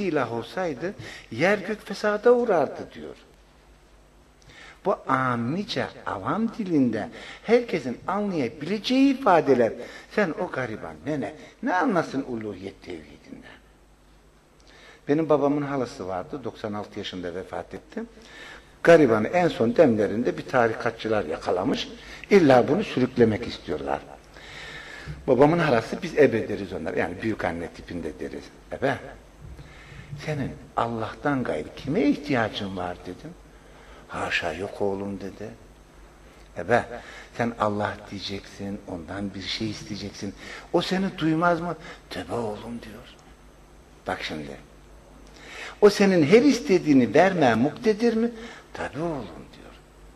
iki ilah olsaydı yer gök fesada uğrardı diyor. Bu amice, avam dilinde herkesin anlayabileceği ifadeler. Sen o gariban ne anlasın uluhiyet tevhidinde? Benim babamın halası vardı, 96 yaşında vefat etti. Garibanı en son demlerinde bir tarikatçılar yakalamış. İlla bunu sürüklemek istiyorlar. Babamın halası, biz ebe deriz onlar. Yani büyük anne tipinde deriz. Ebe, senin Allah'tan gayrı kime ihtiyacın var dedim. Haşa, yok oğlum dedi. Ebe, sen Allah diyeceksin, ondan bir şey isteyeceksin. O seni duymaz mı? Tövbe oğlum diyor. Bak şimdi. O senin her istediğini vermeye muktedir mi? Tabii oğlum diyor.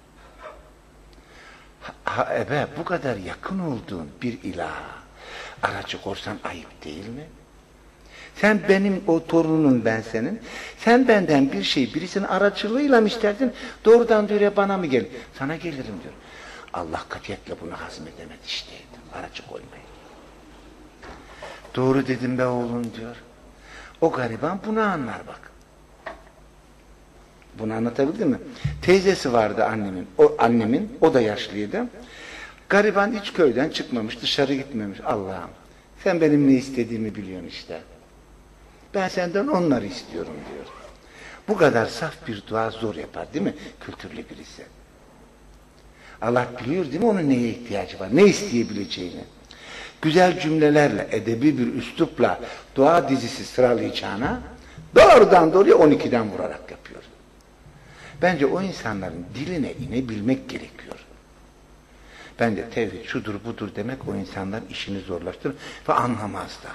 Ebe, bu kadar yakın olduğun bir ilaha aracı korsan ayıp değil mi? Sen benim o torunum, ben senin. Sen benden bir şey birisinin aracılığıyla mı isterdin? Doğrudan diyor ya, bana mı gel? Sana gelirim diyor. Allah katiyetle bunu hazmedemedi işte. Aracı koymayı. Doğru dedim be oğlum diyor. O gariban bunu anlar bak. Bunu anlatabildim mi? Teyzesi vardı annemin, o da yaşlıydı. Gariban hiç köyden çıkmamış, dışarı gitmemiş. Allah'ım, sen benim ne istediğimi biliyorsun işte. Ben senden onları istiyorum diyor. Bu kadar saf bir dua zor yapar değil mi? Kültürlü birisi. Allah biliyor değil mi onun neye ihtiyacı var, ne isteyebileceğini. Güzel cümlelerle, edebi bir üslupla dua dizisi sıralayacağına doğrudan doğruya 12'den vurarak yapıyor. Bence o insanların diline inebilmek gerekiyor. Bence tevhid şudur budur demek o insanların işini zorlaştırır ve anlamaz da.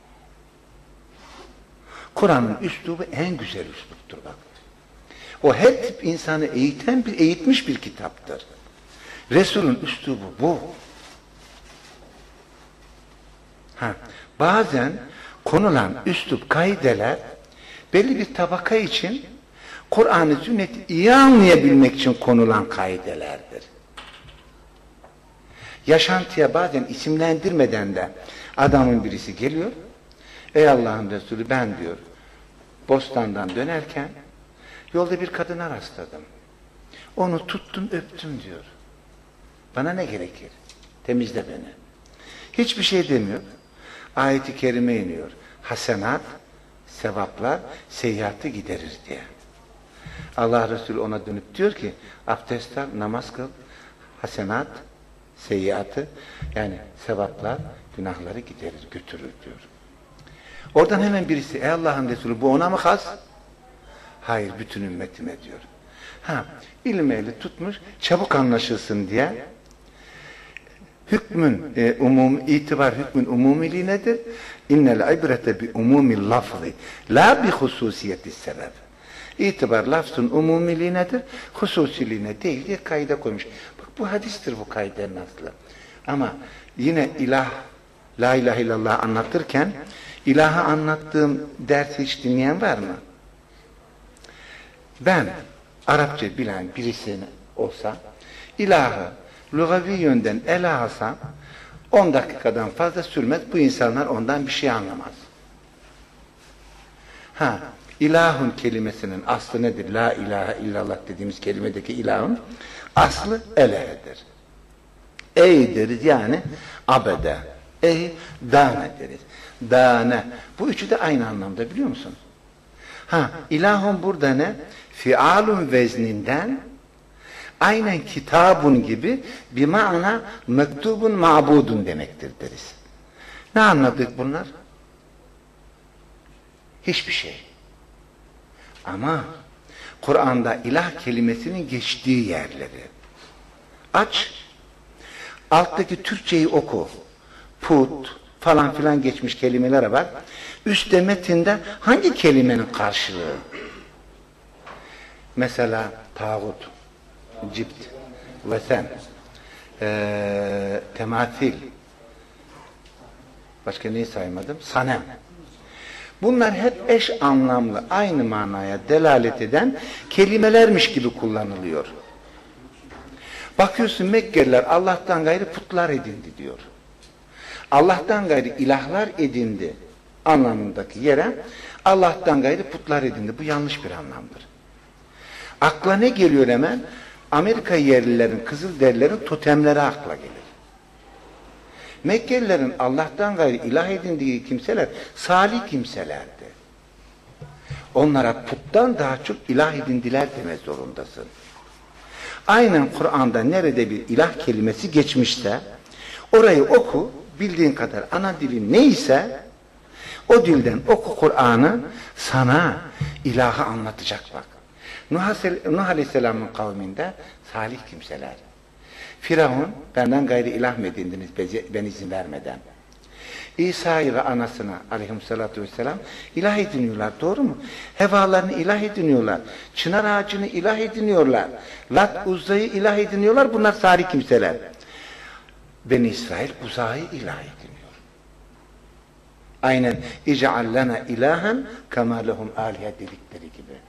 Kur'an'ın üslubu en güzel üsluptur bak. O her tip insanı eğitmiş bir kitaptır. Resul'ün üslubu bu. Bazen konulan üslup kaideler belli bir tabaka için Kur'an-ı Sünnet'i iyi anlayabilmek için konulan kaidelerdir. Yaşantıya bazen isimlendirmeden de adamın birisi geliyor. Ey Allah'ın Resulü, ben diyor Bostan'dan dönerken yolda bir kadına rastladım. Onu tuttum öptüm diyor. Bana ne gerekir? Temizle beni. Hiçbir şey demiyor. Ayet-i kerime iniyor. Hasenat, sevaplar, seyyiatı giderir diye. Allah Resulü ona dönüp diyor ki abdest al, namaz kıl, hasenat, seyyiatı, yani sevaplar, günahları giderir, götürür diyor. Oradan hemen birisi, ey Allah'ın Resulü, bu ona mı has? Hayır, bütün ümmetime diyor. İlim ehli tutmuş, çabuk anlaşılsın diye hükmün itibar hükmün umumiliği nedir? İnnel ibrete bi umumil lafzi la bi hususiyeti sebep. İtibar lafzın umumiliği nedir? Hususiliğine değil diye kaide koymuş. Bak bu hadistir bu kaidenin aslı. Ama yine la ilahe illallah anlatırken ilahı anlattığım dersi hiç dinleyen var mı? Ben Arapça bilen birisini olsa ilahı lugavi yönden ele alsam 10 dakikadan fazla sürmez, bu insanlar ondan bir şey anlamaz. İlahun kelimesinin aslı nedir? La ilahe illallah dediğimiz kelimedeki ilahın aslı elehedir. Ey deriz yani abede. Ey dane deriz. Dane. Bu üçü de aynı anlamda, biliyor musun? İlahun burada ne? Fialun vezninden aynen kitabun gibi bir mana mektubun ma'budun demektir deriz. Ne anladık bunlar? Hiçbir şey. Ama Kur'an'da ilah kelimesinin geçtiği yerleri aç, alttaki Türkçeyi oku. Put falan filan geçmiş kelimelere bak. Üstte metinde hangi kelimenin karşılığı? Mesela tağut, cibt, vesen, tematil, başka neyi saymadım? Sanem. Bunlar hep eş anlamlı, aynı manaya delalet eden kelimelermiş gibi kullanılıyor. Bakıyorsun Mekkeliler Allah'tan gayrı putlar edindi diyor. Allah'tan gayrı ilahlar edindi. anlamındaki yere Allah'tan gayrı putlar edindi. Bu yanlış bir anlamdır. Akla ne geliyor hemen? Amerika yerlilerin, Kızılderililerin totemleri akla gelir. Mekkelilerin Allah'tan gayrı ilah edindiği kimseler salih kimselerdi. Onlara puttan daha çok ilah edindiler demek zorundasın. Aynen Kur'an'da nerede bir ilah kelimesi geçmişse orayı oku, bildiğin kadar ana dilin neyse o dilden oku Kur'an'ı, sana ilahı anlatacak bak. Nuh Aleyhisselam'ın kavminde salih kimseler. Firavun, benden gayri ilah mı edindiniz ben izin vermeden? İsa'yı ve anasına aleyhissalatü vesselam ilah ediniyorlar, doğru mu? Hevalarını ilah ediniyorlar. Çınar ağacını ilah ediniyorlar. Lat, Uzza'yı ilah ediniyorlar. Bunlar salih kimseler. Beni İsrail uzağı ilah ediniyor. Aynen İc'al lana ilahen kema lehum alihe dedikleri gibi.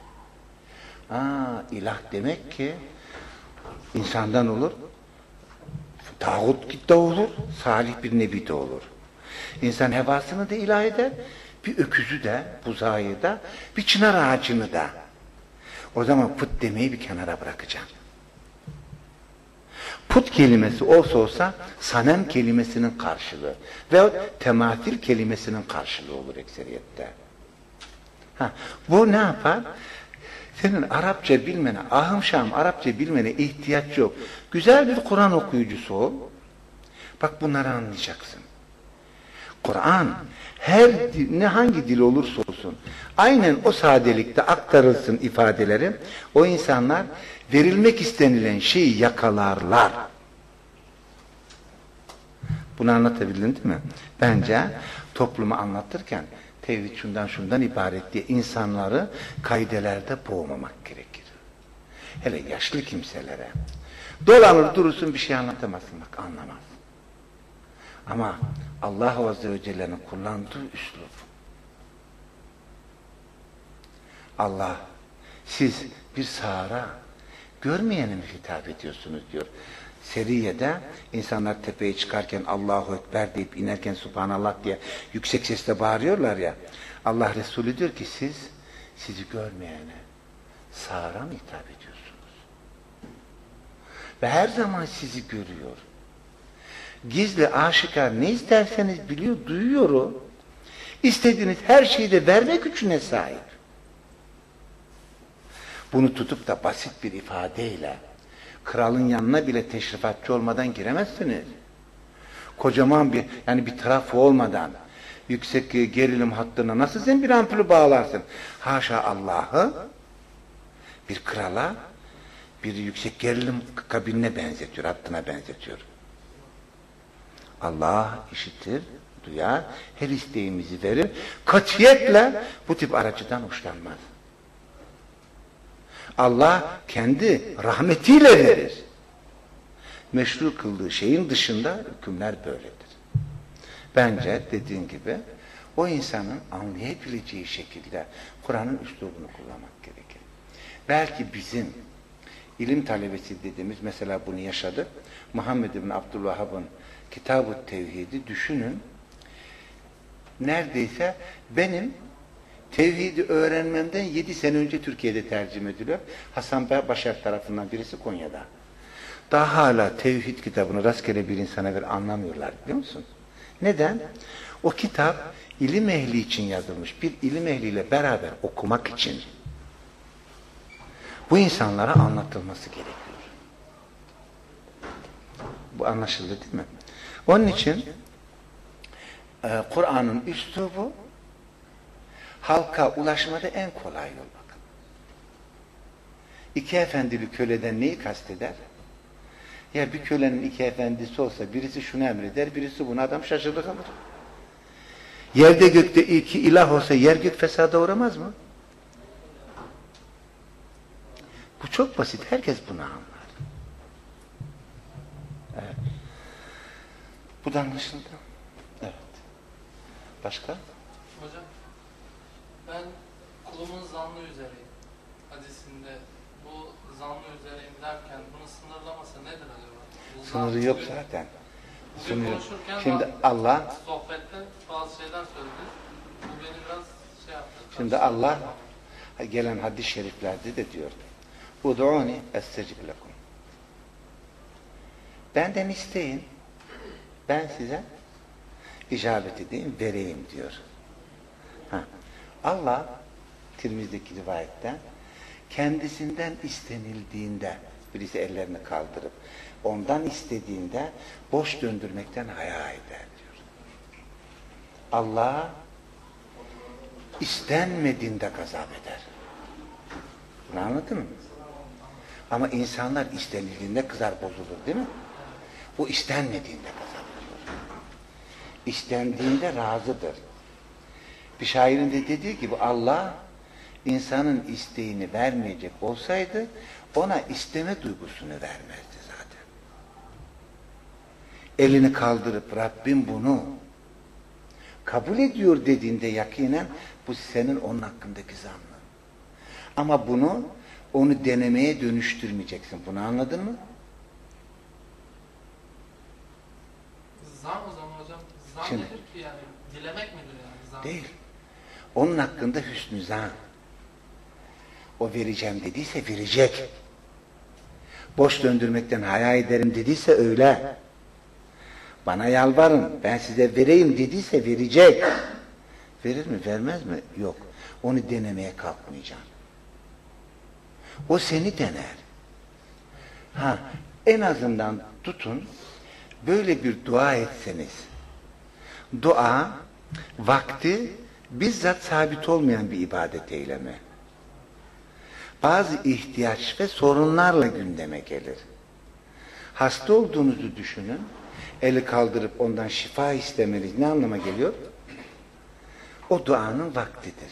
İlah demek ki insandan olur, tağut de olur, salih bir nebi de olur. İnsan hevasını da ilah eder, bir öküzü de, buzağı da, bir çınar ağacını da. O zaman put demeyi bir kenara bırakacağım. Put kelimesi olsa sanem kelimesinin karşılığı veyahut tematil kelimesinin karşılığı olur ekseriyette. Bu ne yapar? Senin Arapça bilmene, ahım şahım Arapça bilmene ihtiyaç yok. Güzel bir Kur'an okuyucusu ol. Bak bunları anlayacaksın. Kur'an hangi dil olursa olsun aynen o sadelikte aktarılsın ifadeleri, o insanlar verilmek istenilen şeyi yakalarlar. Bunu anlatabildim değil mi? Bence toplumu anlatırken tevhid şundan ibaret diye insanları kaidelerde boğmamak gerekir. Hele yaşlı kimselere. Dolanır durursun bir şey anlatamazsın, bak anlamaz. Ama Allah Azze ve Celle'nin kullandığı üslup. Allah, siz bir sağıra görmeyene mi hitap ediyorsunuz diyor. Seriye'de insanlar tepeye çıkarken Allahu Ekber deyip inerken Subhanallah diye yüksek sesle bağırıyorlar ya. Allah Resulü diyor ki sizi görmeyene sağıra mı hitap ediyorsunuz? Ve her zaman sizi görüyor. Gizli, aşikar ne isterseniz biliyor, duyuyor o. İstediğiniz her şeyi de verme gücüne sahip. Bunu tutup da basit bir ifadeyle kralın yanına bile teşrifatçı olmadan giremezsiniz. Kocaman bir trafo olmadan yüksek gerilim hattına nasıl sen bir ampulü bağlarsın? Haşa Allah'ı bir krala bir yüksek gerilim kabinine benzetiyor, hattına benzetiyor. Allah işitir, duyar, her isteğimizi verir. Katiyetle bu tip aracıdan hoşlanmaz. Allah kendi rahmetiyle verir. Meşru kıldığı şeyin dışında hükümler böyledir. Bence dediğin gibi o insanın anlayabileceği şekilde Kur'an'ın üslubunu kullanmak gerekir. Belki bizim ilim talebesi dediğimiz, mesela bunu yaşadık. Muhammed bin Abdülvahhab'ın Kitab-ı Tevhid'i düşünün. Neredeyse benim tevhidi öğrenmemden 7 sene önce Türkiye'de tercüme ediliyor. Hasan Başar tarafından, birisi Konya'da. Daha hala tevhid kitabını rastgele bir insana ver anlamıyorlar, biliyor musun? Neden? O kitap ilim ehli için yazılmış. Bir ilim ehliyle beraber okumak için. Bu insanlara anlatılması gerekiyor. Bu anlaşıldı değil mi? Onun için Kur'an'ın üslubu halka ulaşmada en kolay yol bakın. İki efendili köleden neyi kasteder? Ya bir kölenin iki efendisi olsa birisi şunu emreder, birisi bunu, adam şaşırır kalır. Yerde gökte iki ilah olsa yer gök fesada uğramaz mı? Bu çok basit. Herkes bunu anlar. Evet. Bu da anlaşıldı. Evet. Başka? Hocam, ben kulumun zannı üzereyim hadisinde. Bu zannı üzereyim derken bunun sınırlaması nedir acaba? Bu sınırı yok zaten. Bugün konuşurken şimdi Allah sohbette bazı şeyler söyledi. Bu beni biraz şey yaptı. Şimdi Allah gelen hadis-i şeriflerde de diyor. Ud'uni estecib lekum. Benden isteyin. Ben size icabet edeyim, vereyim diyor. Allah Tirmiz'deki rivayette kendisinden istenildiğinde birisi ellerini kaldırıp ondan istediğinde boş döndürmekten haya eder diyor. Allah istenmediğinde gazap eder. Bunu anladın mı? Ama insanlar istenildiğinde kızar, bozulur değil mi? Bu istenmediğinde gazap ediyor. İstendiğinde razıdır. Bir şairin de dediği gibi Allah insanın isteğini vermeyecek olsaydı ona isteme duygusunu vermezdi zaten. Elini kaldırıp Rabbim bunu kabul ediyor dediğinde yakinen bu senin onun hakkındaki zannın. Ama onu denemeye dönüştürmeyeceksin. Bunu anladın mı? Zan o zaman hocam. Zan Şimdi, nedir ki yani? Dilemek midir yani? Zan. Değil. Onun hakkında hüsnü zan. O vereceğim dediyse verecek. Boş döndürmekten haya ederim dediyse öyle. Bana yalvarın, ben size vereyim dediyse verecek. Verir mi, vermez mi? Yok. Onu denemeye kalkmayacaksın. O seni dener. En azından tutun, böyle bir dua etseniz, dua, vakti bizzat sabit olmayan bir ibadet eylemi. Bazı ihtiyaç ve sorunlarla gündeme gelir. Hasta olduğunuzu düşünün, eli kaldırıp ondan şifa istemeniz ne anlama geliyor? O duanın vaktidir.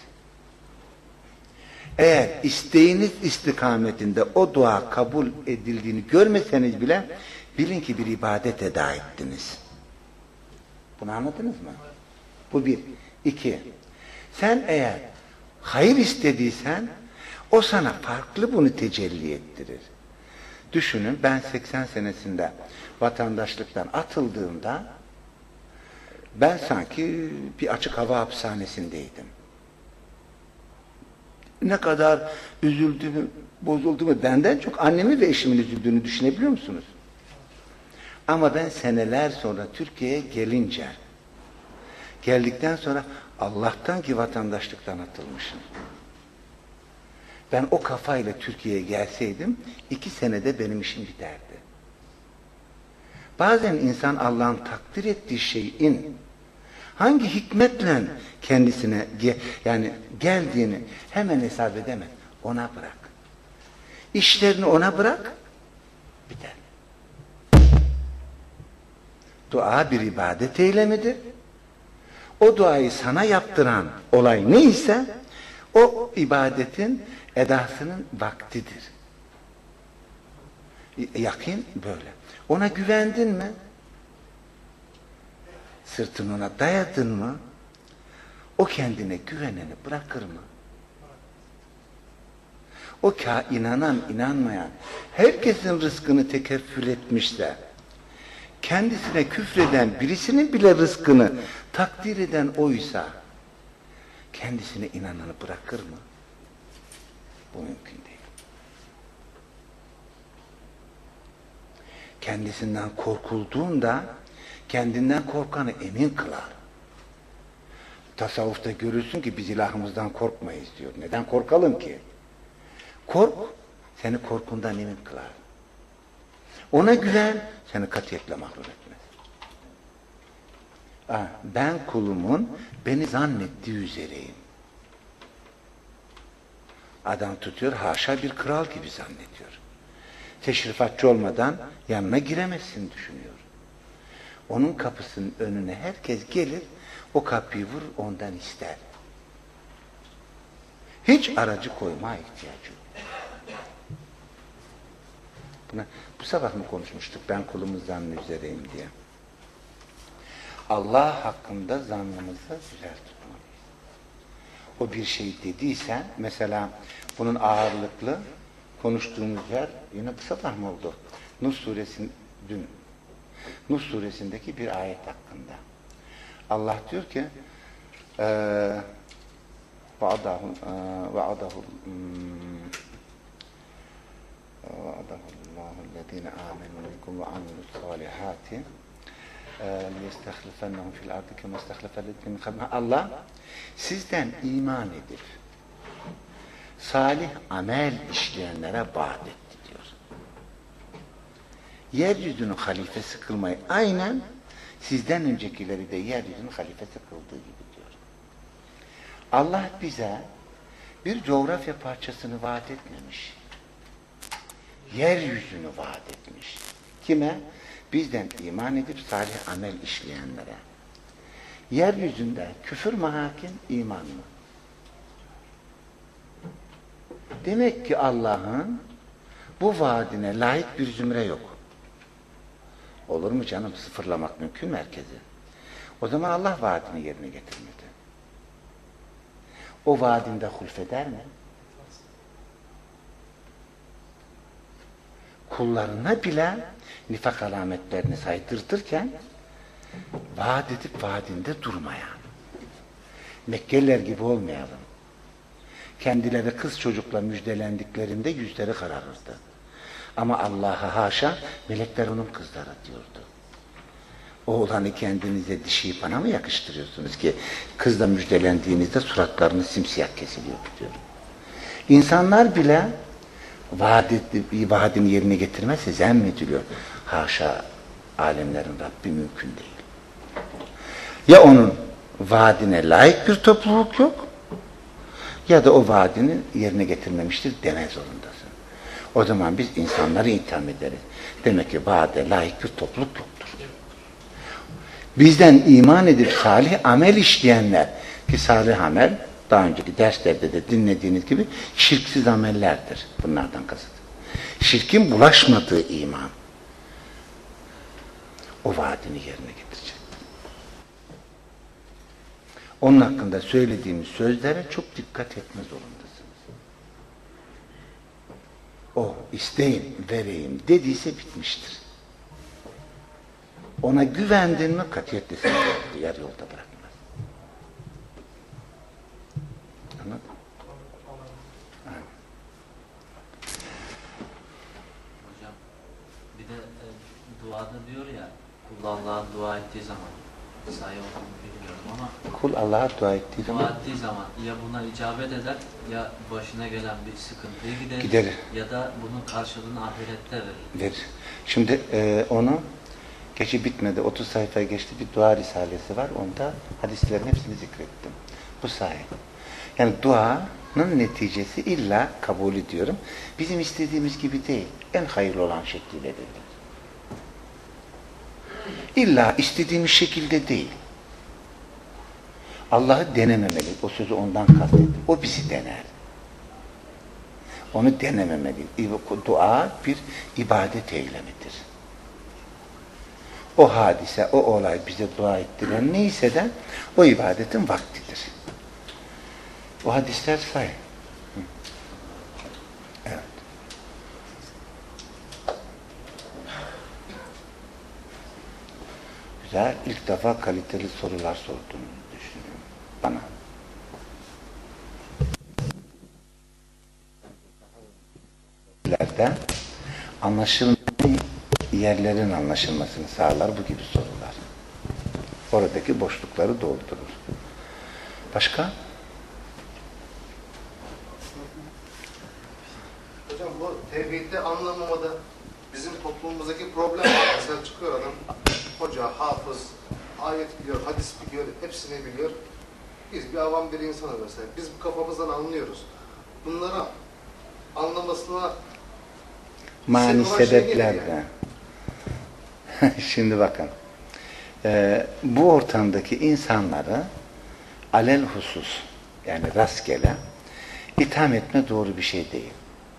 Eğer isteğiniz istikametinde o dua kabul edildiğini görmeseniz bile bilin ki bir ibadet eda ettiniz. Bunu anladınız mı? Bu bir. İki. Sen eğer hayır istediysen o sana farklı bunu tecelli ettirir. Düşünün, ben 80 senesinde vatandaşlıktan atıldığımda ben sanki bir açık hava hapishanesindeydim. Ne kadar üzüldüğümü, bozulduğumu, benden çok annemi ve eşimin üzüldüğünü düşünebiliyor musunuz? Ama ben seneler sonra Türkiye'ye geldikten sonra Allah'tan ki vatandaşlıktan atılmışım. Ben o kafayla Türkiye'ye gelseydim 2 senede benim işim biterdi. Bazen insan Allah'ın takdir ettiği şeyin hangi hikmetle kendisine geldiğini hemen hesap edemez. Ona bırak. İşlerini ona bırak, biter. Dua bir ibadet eylemidir. O duayı sana yaptıran olay neyse o ibadetin edasının vaktidir. Yakin böyle. Ona güvendin mi? Sırtını ona dayadın mı? O kendine güveneni bırakır mı? O inanan, inanmayan, herkesin rızkını tekeffül etmişse, kendisine küfreden birisinin bile rızkını takdir eden oysa, kendisine inananı bırakır mı? Bu mümkün değil. Kendisinden korkulduğunda, kendinden korkanı emin kılar. Tasavvufta görürsün ki biz ilahımızdan korkmayız diyor. Neden korkalım ki? Kork, seni korkundan emin kılar. Ona güven, seni katiyetle mahrum etmez. Ben kulumun beni zannettiği üzereyim. Adam tutuyor, haşa bir kral gibi zannediyor. Teşrifatçı olmadan yanına giremezsin düşünüyor. Onun kapısının önüne herkes gelir, o kapıyı vurur, ondan ister. Hiç aracı koymaya ihtiyacı yok. Bu sabah mı konuşmuştuk, ben kulumun zannı üzereyim diye. Allah hakkında zannımızı güzel tutmalıyız. O bir şey dediyse, mesela bunun ağırlıklı konuştuğumuz yer, yine bu sabah mı oldu? Nuh suresindeki bir ayet hakkında. Allah diyor ki, Allahu ellezine amenu minkum ve amilus salihati liyestehlifennehum fil ardı kema istehlefellezine min kablihim. Allah sizden iman edip salih amel işleyenlere vaat etti diyor. Yeryüzünün halifesi kılmayı aynen sizden öncekileri de yeryüzünün halifesi kıldığı gibi diyor. Allah bize bir coğrafya parçasını vaat etmemiş. Yeryüzünü vaat etmiş. Kime? Bizden iman edip salih amel işleyenlere. Yeryüzünde küfür mü hakim, iman mı? Demek ki Allah'ın bu vaadine layık bir zümre yok. Olur mu canım? Sıfırlamak mümkün mü herkesi? O zaman Allah vaadini yerine getirmedi. O vaadinde hulfeder mi? Kullarına bile nifak alametlerini saydırtırken vaat edip vaadinde durmayan. Mekkeliler gibi olmayalım. Kendileri kız çocukla müjdelendiklerinde yüzleri kararırdı. Ama Allah'a haşa, melekler onun kızları diyordu. Oğlanı kendinize, dişiyi bana mı yakıştırıyorsunuz ki kızla müjdelendiğinizde suratlarınız simsiyah kesiliyor diyor. İnsanlar bile vaadini yerine getirmezse zemmediliyor. Haşa, alemlerin Rabbi mümkün değil. Ya onun vaadine layık bir topluluk yok, ya da o vaadini yerine getirmemiştir deme zorundasın. O zaman biz insanları itham ederiz. Demek ki vaade layık bir topluluk yoktur. Bizden iman edip salih amel işleyenler, ki salih amel daha önceki derslerde de dinlediğiniz gibi şirksiz amellerdir. Bunlardan kasıt. Şirkin bulaşmadığı iman. O vaadini yerine getirecek. Onun hakkında söylediğimiz sözlere çok dikkat etme zorundasınız. O isteyin, vereyim dediyse bitmiştir. Ona güvendin mi katiyetle seni yarı yolda bırakmaz. Anladın? Hocam bir de duada diyor ya, kul Allah'a dua ettiği zaman, sayı olduğunu bilmiyorum ama Kul Allah'a dua ettiği zaman ya buna icabet eder, ya başına gelen bir sıkıntıyı giderir. Ya da bunun karşılığını ahirette verir. Şimdi onu geçi bitmedi. 30 sayfaya geçti. Bir dua risalesi var. Onda hadislerin hepsini zikrettim. Bu sayı. Yani duanın neticesi illa kabul ediyorum. Bizim istediğimiz gibi değil. En hayırlı olan şekliyle verilir. İlla istediğimiz şekilde değil. Allah'ı denememeli. O sözü ondan kastettim. O bizi dener. Onu denememeli. Dua bir ibadet eylemidir. O hadise, o olay bize dua ettiren neyse de o ibadetin vaktidir. O hadisler say. Evet. Güzel. İlk defa kaliteli sorular sorduğunu düşünüyorum. Bana. Anlaşılmayan yerlerin anlaşılmasını sağlar bu gibi sorular. Oradaki boşlukları doldurur. Başka? Hocam bu tevhidde anlamamada bizim toplumumuzdaki problem var. Mesela çıkıyor adam, hoca, hafız, ayet biliyor, hadis biliyor, hepsini biliyor. Biz bir avam bir insanız mesela. Biz bu kafamızdan anlıyoruz. Bunları anlamasına mani sebeplerden. Şimdi bakın. Bu ortamdaki insanları alel husus, yani rastgele itham etme doğru bir şey değil.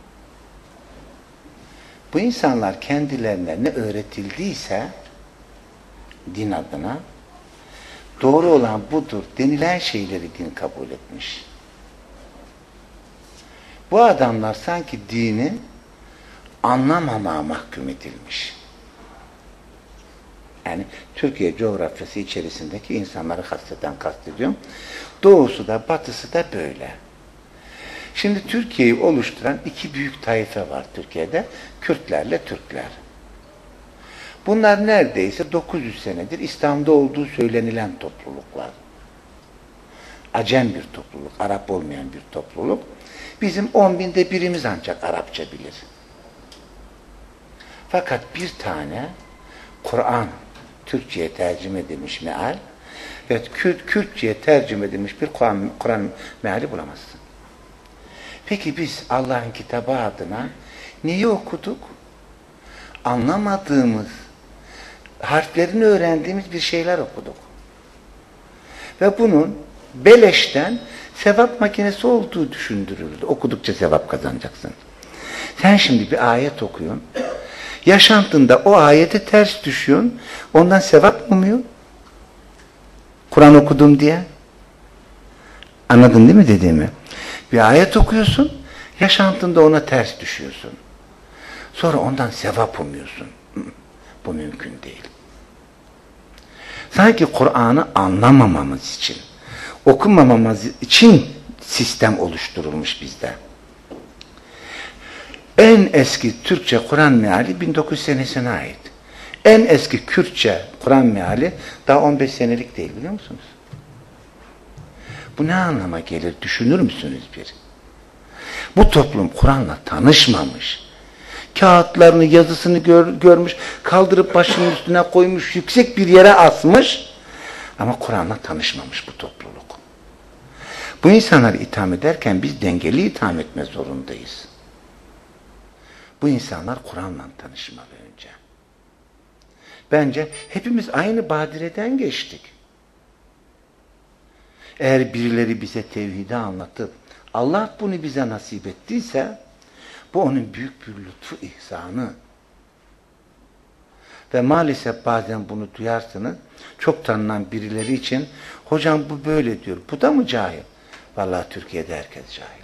Bu insanlar kendilerine ne öğretildiyse din adına doğru olan budur denilen şeyleri din kabul etmiş. Bu adamlar sanki dini anlamamaya mahkum edilmiş. Yani Türkiye coğrafyası içerisindeki insanları kastediyorum. Doğusu da batısı da böyle. Şimdi Türkiye'yi oluşturan iki büyük taife var Türkiye'de. Kürtlerle Türkler. Bunlar neredeyse 900 senedir İslam'da olduğu söylenilen topluluklar. Acem bir topluluk, Arap olmayan bir topluluk. Bizim 10.000'de birimiz ancak Arapça bilir. Fakat bir tane Kur'an Türkçe'ye tercüme edilmiş meal ve Kürtçe'ye tercüme edilmiş bir Kur'an meali bulamazsın. Peki biz Allah'ın kitabı adına neyi okuduk? Anlamadığımız, harflerini öğrendiğimiz bir şeyler okuduk. Ve bunun beleşten sevap makinesi olduğu düşündürüldü. Okudukça sevap kazanacaksın. Sen şimdi bir ayet okuyorsun. Yaşantında o ayete ters düşüyorsun. Ondan sevap mı umuyor? Kur'an okudum diye. Anladın değil mi dediğimi? Bir ayet okuyorsun. Yaşantında ona ters düşüyorsun. Sonra ondan sevap umuyorsun. Bu mümkün değil. Sanki Kur'an'ı anlamamamız için, okumamamız için sistem oluşturulmuş bizde. En eski Türkçe Kur'an meali 1900 senesine ait. En eski Kürtçe Kur'an meali daha 15 senelik değil, biliyor musunuz? Bu ne anlama gelir? Düşünür müsünüz bir? Bu toplum Kur'an'la tanışmamış. Kağıtlarını, yazısını görmüş, kaldırıp başının üstüne koymuş, yüksek bir yere asmış. Ama Kur'an'la tanışmamış bu topluluk. Bu insanları itham ederken biz dengeli itham etme zorundayız. Bu insanlar Kur'an'la tanışmalı önce. Bence hepimiz aynı badireden geçtik. Eğer birileri bize tevhidi anlatıp Allah bunu bize nasip ettiyse bu onun büyük bir lütfu, ihsanı. Ve maalesef bazen bunu duyarsınız. Çok tanınan birileri için hocam bu böyle diyor. Bu da mı cahil? Vallahi Türkiye'de herkes cahil.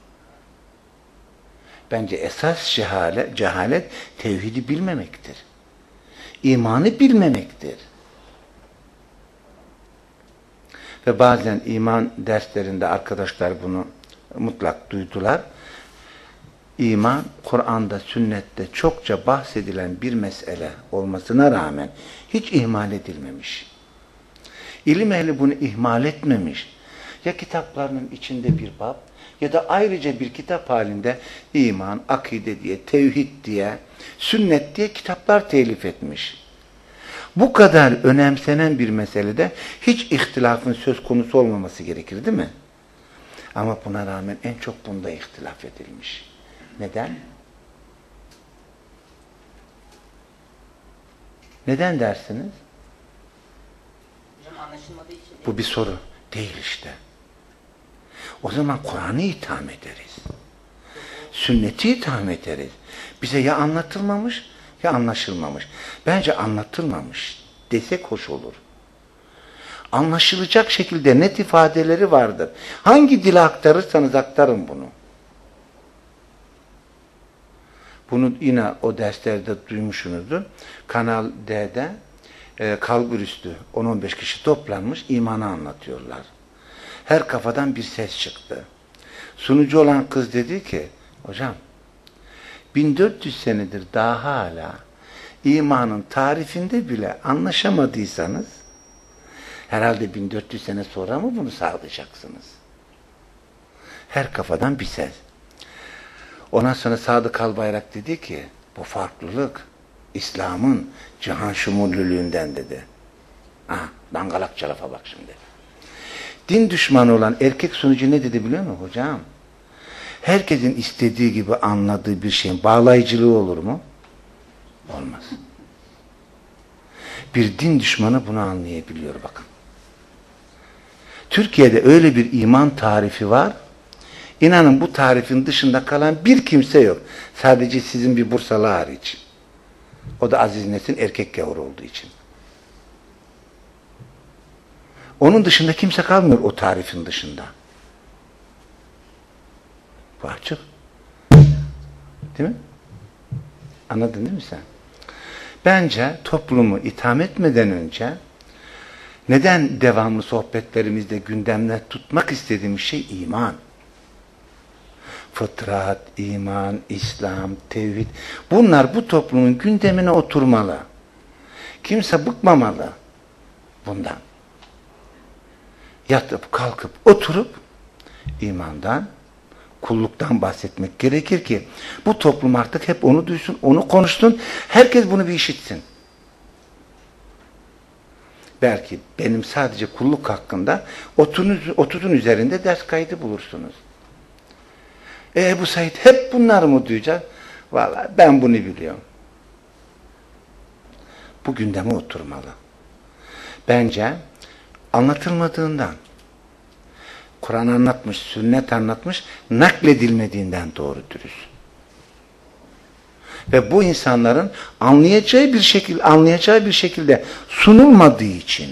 Bence esas cehalet tevhidi bilmemektir. İmanı bilmemektir. Ve bazen iman derslerinde arkadaşlar bunu mutlak duydular. İman, Kur'an'da, sünnette çokça bahsedilen bir mesele olmasına rağmen hiç ihmal edilmemiş. İlim ehli bunu ihmal etmemiş. Ya kitaplarının içinde bir bab ya da ayrıca bir kitap halinde iman, akide diye, tevhid diye, sünnet diye kitaplar telif etmiş. Bu kadar önemsenen bir meselede hiç ihtilafın söz konusu olmaması gerekir, değil mi? Ama buna rağmen en çok bunda ihtilaf edilmiş. Neden? Neden dersiniz? Hocam anlaşılmadığı için. Bu bir soru değil işte. O zaman Kur'an'ı itham ederiz. Sünneti itham ederiz. Bize ya anlatılmamış ya anlaşılmamış. Bence anlatılmamış desek hoş olur. Anlaşılacak şekilde net ifadeleri vardır. Hangi dile aktarırsanız aktarın bunu. Bunu yine o derslerde duymuşsunuzdur. Kanal D'de kalburüstü 10-15 kişi toplanmış imanı anlatıyorlar. Her kafadan bir ses çıktı. Sunucu olan kız dedi ki, hocam 1400 senedir daha hala imanın tarifinde bile anlaşamadıysanız herhalde 1400 sene sonra mı bunu sağlayacaksınız? Her kafadan bir ses. Ondan sonra Sadık Albayrak dedi ki, bu farklılık İslam'ın cihan şumullülüğünden dedi. Dangalakça lafa bak şimdi. Din düşmanı olan erkek sunucu ne dedi biliyor musun hocam? Herkesin istediği gibi anladığı bir şeyin bağlayıcılığı olur mu? Olmaz. Bir din düşmanı bunu anlayabiliyor bakın. Türkiye'de öyle bir iman tarifi var. İnanın bu tarifin dışında kalan bir kimse yok. Sadece sizin bir Bursalı hariç. O da Aziz Nesin erkek gavur olduğu için. Onun dışında kimse kalmıyor o tarifin dışında. Bu açık. Değil mi? Anladın değil mi sen? Bence toplumu itham etmeden önce Neden devamlı sohbetlerimizde gündemde tutmak istediğim şey iman? Fıtrat, iman, İslam, tevhid. Bunlar bu toplumun gündemine oturmalı. Kimse bıkmamalı bundan. Yatıp kalkıp oturup imandan, kulluktan bahsetmek gerekir ki bu toplum artık hep onu duysun, onu konuşsun. Herkes bunu bir işitsin. Belki benim sadece kulluk hakkında 30'un üzerinde ders kaydı bulursunuz. Bu Said hep bunları mı duyacak? Vallahi ben bunu biliyorum. Bu gündeme oturmalı. Bence anlatılmadığından, Kur'an anlatmış, sünnet anlatmış, nakledilmediğinden doğru dürüst. Ve bu insanların anlayacağı bir şekilde sunulmadığı için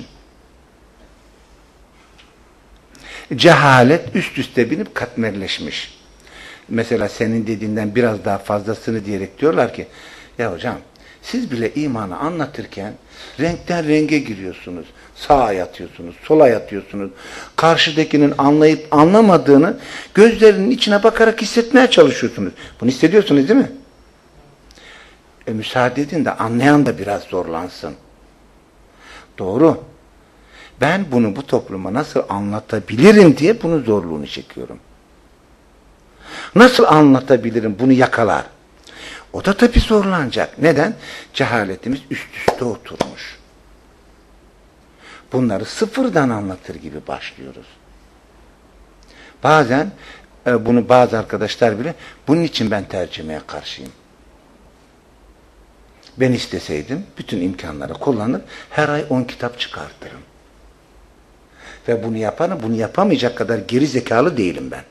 cehalet üst üste binip katmerleşmiş. Mesela senin dediğinden biraz daha fazlasını diyerek diyorlar ki, ya hocam siz bile imanı anlatırken renkten renge giriyorsunuz. Sağa yatıyorsunuz, sola yatıyorsunuz. Karşıdakinin anlayıp anlamadığını gözlerinin içine bakarak hissetmeye çalışıyorsunuz. Bunu hissediyorsunuz değil mi? Müsaade edin de anlayan da biraz zorlansın. Doğru. Ben bunu bu topluma nasıl anlatabilirim diye bunun zorluğunu çekiyorum. Nasıl anlatabilirim bunu yakalar. O da tabii zorlanacak. Neden? Cehaletimiz üst üste oturmuş. Bunları sıfırdan anlatır gibi başlıyoruz. Bazen bunu bazı arkadaşlar bile bunun için ben tercümeye karşıyım. Ben isteseydim bütün imkanları kullanır, her ay 10 kitap çıkartırım. Ve bunu yaparım, bunu yapamayacak kadar geri zekalı değilim ben.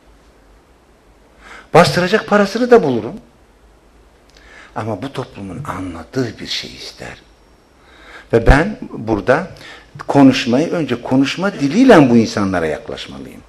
Bastıracak parasını da bulurum. Ama bu toplumun anladığı bir şey ister. Ve ben burada konuşmayı önce konuşma diliyle bu insanlara yaklaşmalıyım.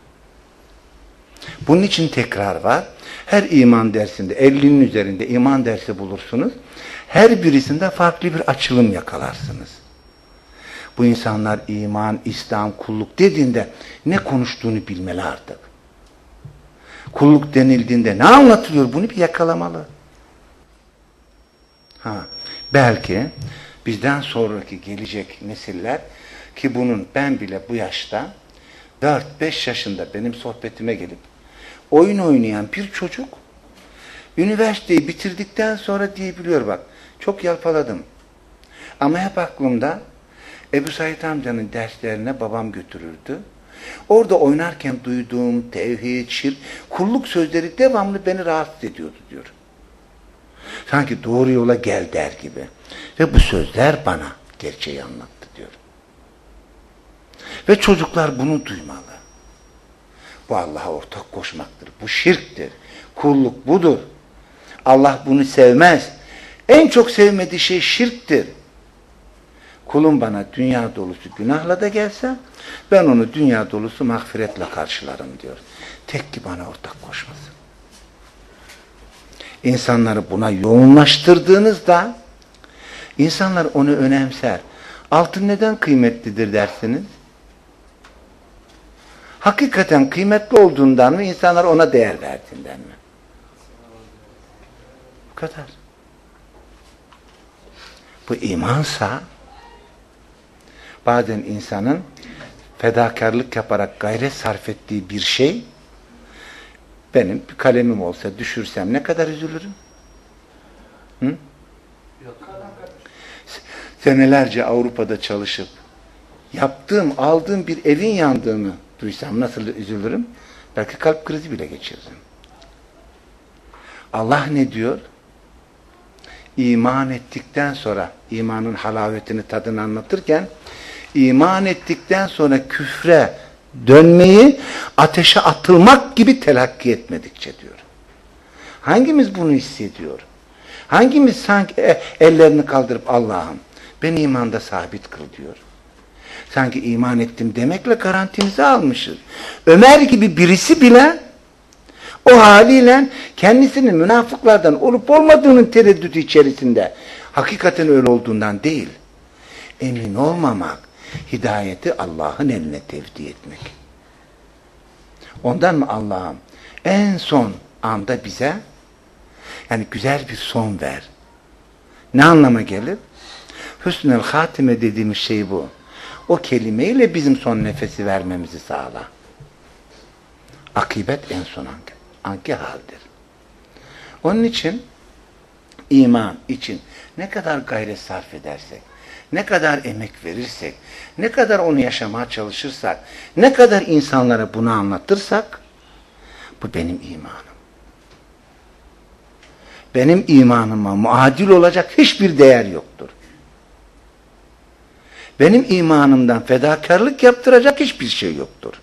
Bunun için tekrar var. Her iman dersinde 50'nin üzerinde iman dersi bulursunuz. Her birisinde farklı bir açılım yakalarsınız. Bu insanlar iman, İslam, kulluk dediğinde ne konuştuğunu bilmeli artık. Kulluk denildiğinde ne anlatılıyor bunu bir yakalamalı. Belki bizden sonraki gelecek nesiller ki bunun ben bile bu yaşta 4-5 yaşında benim sohbetime gelip oyun oynayan bir çocuk üniversiteyi bitirdikten sonra diyebiliyor bak çok yalpaladım. Ama hep aklımda Ebu Said amcanın derslerine babam götürürdü. Orada oynarken duyduğum tevhid, şirk, kulluk sözleri devamlı beni rahatsız ediyordu diyor. Sanki doğru yola gel der gibi. Ve bu sözler bana gerçeği anlattı diyor. Ve çocuklar bunu duymalı. Bu Allah'a ortak koşmaktır. Bu şirktir. Kulluk budur. Allah bunu sevmez. En çok sevmediği şey şirktir. Kulum bana dünya dolusu günahla da gelse ben onu dünya dolusu mağfiretle karşılarım diyor. Tek ki bana ortak koşmasın. İnsanları buna yoğunlaştırdığınızda insanlar onu önemser. Altın neden kıymetlidir dersiniz? Hakikaten kıymetli olduğundan mı insanlar ona değer verdiğinden mi? Bu kadar. Bu imansa bazen insanın fedakarlık yaparak gayret sarf ettiği bir şey benim bir kalemim olsa düşürsem ne kadar üzülürüm? Hı? Senelerce Avrupa'da çalışıp aldığım bir evin yandığını duysam nasıl üzülürüm? Belki kalp krizi bile geçiririm. Allah ne diyor? İman ettikten sonra imanın halavetini tadını anlatırken iman ettikten sonra küfre dönmeyi ateşe atılmak gibi telakki etmedikçe diyor. Hangimiz bunu hissediyor? Hangimiz sanki ellerini kaldırıp Allah'ım beni imanda sabit kıl diyor. Sanki iman ettim demekle garantimizi almışız. Ömer gibi birisi bile o haliyle kendisinin münafıklardan olup olmadığının tereddütü içerisinde hakikaten öyle olduğundan değil. Emin olmamak, Hidayeti Allah'ın eline tevdi etmek. Ondan mı Allah'ım en son anda bize yani güzel bir son ver. Ne anlama gelir? Hüsnül hatime dediğimiz şey bu. O kelimeyle bizim son nefesi vermemizi sağla. Akibet en son anki haldir. Onun için iman için ne kadar gayret sarf edersek, ne kadar emek verirsek, ne kadar onu yaşamaya çalışırsak, ne kadar insanlara bunu anlatırsak, bu benim imanım. Benim imanıma muadil olacak hiçbir değer yoktur. Benim imanımdan fedakarlık yaptıracak hiçbir şey yoktur.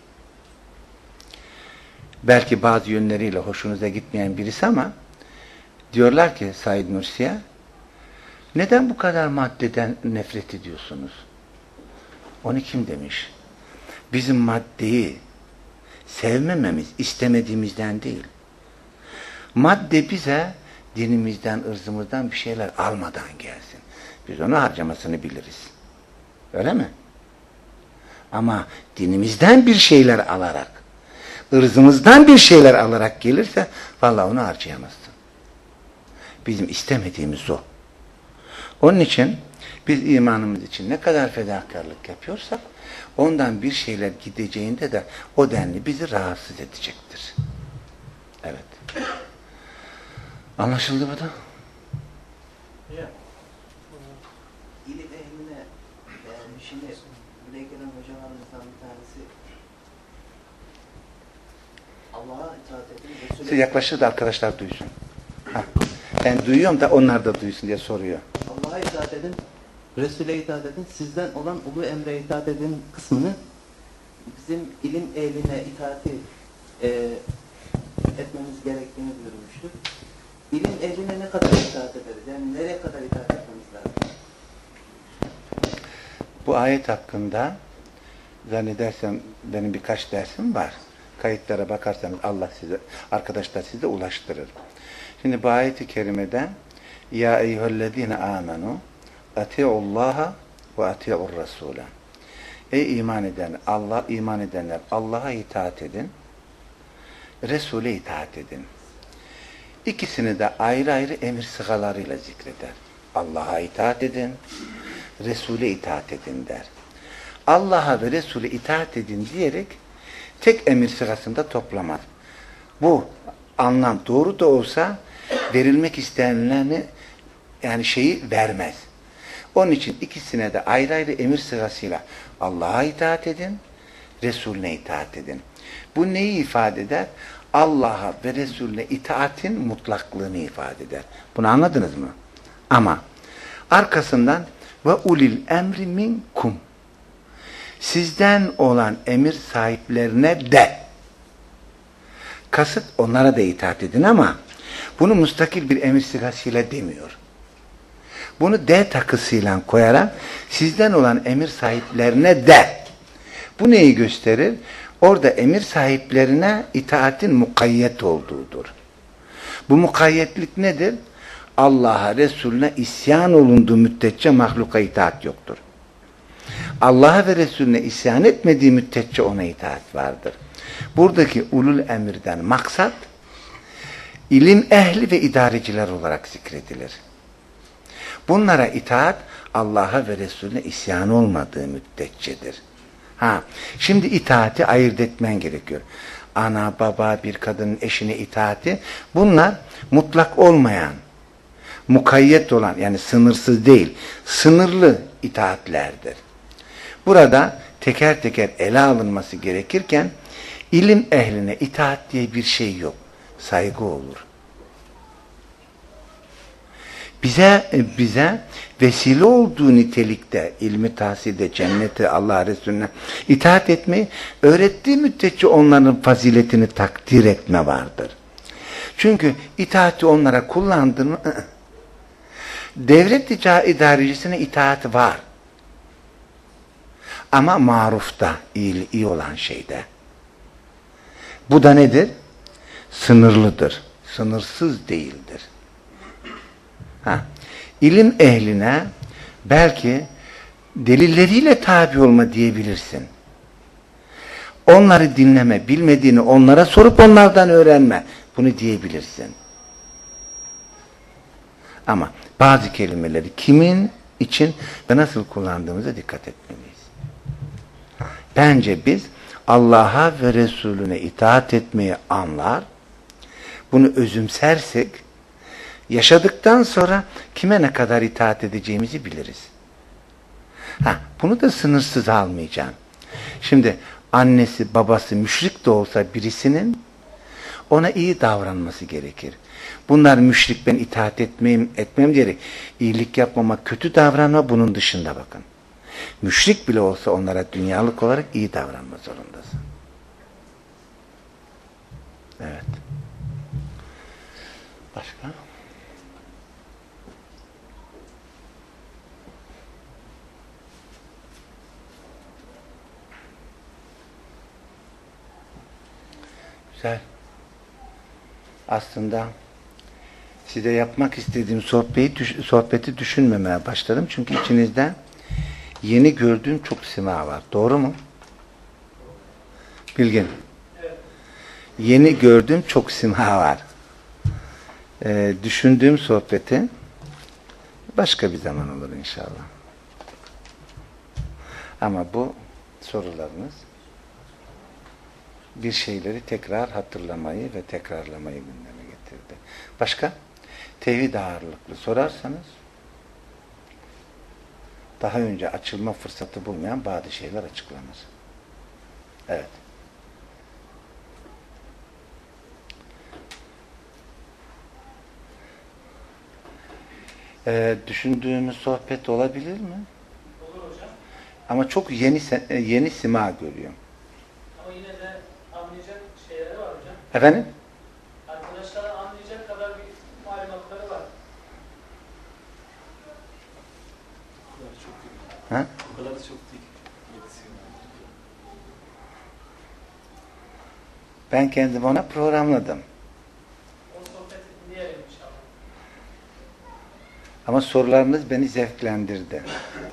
Belki bazı yönleriyle hoşunuza gitmeyen birisi ama diyorlar ki Said Nursi'ye, neden bu kadar maddeden nefret ediyorsunuz? Onu kim demiş? Bizim maddeyi sevmememiz istemediğimizden değil. Madde bize dinimizden, ırzımızdan bir şeyler almadan gelsin. Biz onu harcamasını biliriz. Öyle mi? Ama dinimizden bir şeyler alarak, ırzımızdan bir şeyler alarak gelirse vallahi onu harcayamazsın. Bizim istemediğimiz o. Onun için biz imanımız için ne kadar fedakarlık yapıyorsak ondan bir şeyler gideceğinde de o denli bizi rahatsız edecektir. Evet. Anlaşıldı mı da? İlim ehline şimdi buraya gelen hocalarımızdan bir tanesi Allah'a itaat edin. Siz yaklaşır da arkadaşlar duysun. Ha. Ben duyuyorum da onlar da duysun diye soruyor. Allah'a itaat edin, Resul'e itaat edin, sizden olan ulu emre itaat edin kısmını bizim ilim ehline itaati etmemiz gerektiğini buyurmuştuk. İlim ehline ne kadar itaat ederiz? Yani nereye kadar itaat etmemiz lazım? Bu ayet hakkında zannedersem benim birkaç dersim var. Kayıtlara bakarsanız Allah size, arkadaşlar size ulaştırır. Şimdi bu ayet-i kerimede Ya eyyühellezine amenu ati'ullaha ve ati'ur rasule. Ey iman edenler Allah'a itaat edin, Resul'e itaat edin. İkisini de ayrı ayrı emir sıgalarıyla zikreder. Allah'a itaat edin, Resul'e itaat edin der. Allah'a ve Resul'e itaat edin diyerek tek emir sırasında toplamaz. Bu anlam doğru da olsa verilmek istenileni yani şeyi vermez. Onun için ikisine de ayrı ayrı emir sırasıyla Allah'a itaat edin, Resulüne itaat edin. Bu neyi ifade eder? Allah'a ve Resulüne itaatin mutlaklığını ifade eder. Bunu anladınız mı? Ama arkasından ve ulil emri minkum. Sizden olan emir sahiplerine de. Kasıt onlara da itaat edin ama bunu müstakil bir emir sigasıyla demiyor. Bunu de takısıyla koyarak sizden olan emir sahiplerine de. Bu neyi gösterir? Orada emir sahiplerine itaatin mukayyet olduğudur. Bu mukayyetlik nedir? Allah'a, Resulüne isyan olunduğu müddetçe mahluka itaat yoktur. Allah'a ve Resulüne isyan etmediği müddetçe ona itaat vardır. Buradaki ulul emirden maksat ilim ehli ve idareciler olarak zikredilir. Bunlara itaat Allah'a ve Resulüne isyan olmadığı müddetçedir. Şimdi itaati ayırt etmen gerekiyor. Ana, baba, bir kadının eşine itaati bunlar mutlak olmayan, mukayyet olan yani sınırsız değil, sınırlı itaatlerdir. Burada teker teker ele alınması gerekirken ilim ehline itaat diye bir şey yok. Saygı olur. Bize vesile olduğu nitelikte ilmi tahsilde, cennete, Allah Resulüne itaat etmeyi öğrettiği müddetçe onların faziletini takdir etme vardır. Çünkü itaati onlara kullandığını devlet idarecisine itaat var. Ama marufta, iyi olan şeyde. Bu da nedir? Sınırlıdır. Sınırsız değildir. İlim ehline belki delilleriyle tabi olma diyebilirsin. Onları dinleme, bilmediğini onlara sorup onlardan öğrenme. Bunu diyebilirsin. Ama bazı kelimeleri kimin için ve nasıl kullandığımıza dikkat etmeliyiz. Bence biz Allah'a ve Resulüne itaat etmeyi anlar, bunu özümsersek, yaşadıktan sonra kime ne kadar itaat edeceğimizi biliriz. Bunu da sınırsız almayacaksın. Şimdi annesi, babası müşrik de olsa birisinin ona iyi davranması gerekir. Bunlar müşrik, ben itaat etmem diyerek iyilik yapmama, kötü davranma, bunun dışında bakın. Müşrik bile olsa onlara dünyalık olarak iyi davranma zorundasın. Evet. Başka? Güzel. Aslında size yapmak istediğim sohbeti düşünmemeye başladım. Çünkü içinizde yeni gördüğüm çok sima var. Doğru mu? Bilgin. Evet. Yeni gördüğüm çok sima var. Düşündüğüm sohbeti başka bir zaman olur inşallah. Ama bu sorularınız bir şeyleri tekrar hatırlamayı ve tekrarlamayı gündeme getirdi. Başka? Tevhid ağırlıklı sorarsanız daha önce açılma fırsatı bulmayan bazı şeyler açıklanır. Evet. Düşündüğümüz sohbet olabilir mi? Olur hocam. Ama çok yeni sima görüyorum. Ama yine de anlayacak şeyleri var hocam. Efendim? Arkadaşlar anlayacak kadar bir malumatları var. Ha? O kadar da çok değil. Ben kendimi ona programladım. O sohbeti dinleyelim inşallah. Ama sorularınız beni zevklendirdi.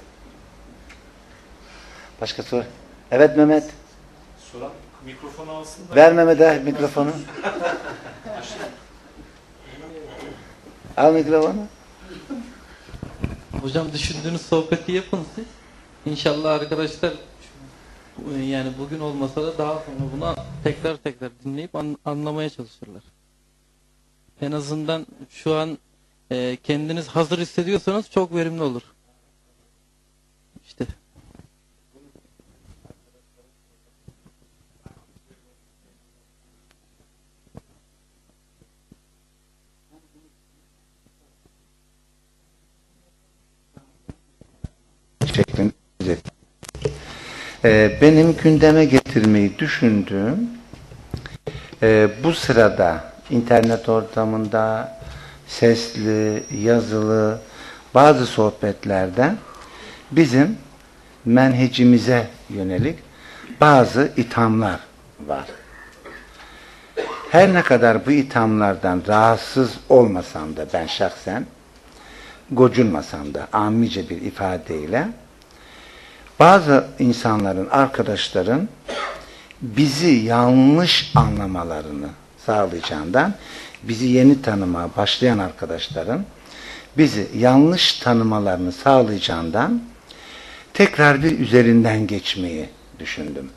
Başka soru? Evet Mehmet. Soran mikrofonu alsın da. Ver Mehmet'e mikrofonu. Al mikrofonu. Hocam düşündüğünüz sohbeti yapın siz. İnşallah arkadaşlar yani bugün olmasa da daha sonra buna tekrar dinleyip anlamaya çalışırlar. En azından şu an kendiniz hazır hissediyorsanız çok verimli olur. İşte. Benim gündeme getirmeyi düşündüğüm bu sırada internet ortamında sesli, yazılı bazı sohbetlerde bizim menhecimize yönelik bazı ithamlar var. Her ne kadar bu ithamlardan rahatsız olmasam da ben şahsen, gocunmasam da amice bir ifadeyle bazı insanların, arkadaşların bizi yanlış anlamalarını sağlayacağından, bizi yeni tanımaya başlayan arkadaşların bizi yanlış tanımalarını sağlayacağından tekrar bir üzerinden geçmeyi düşündüm.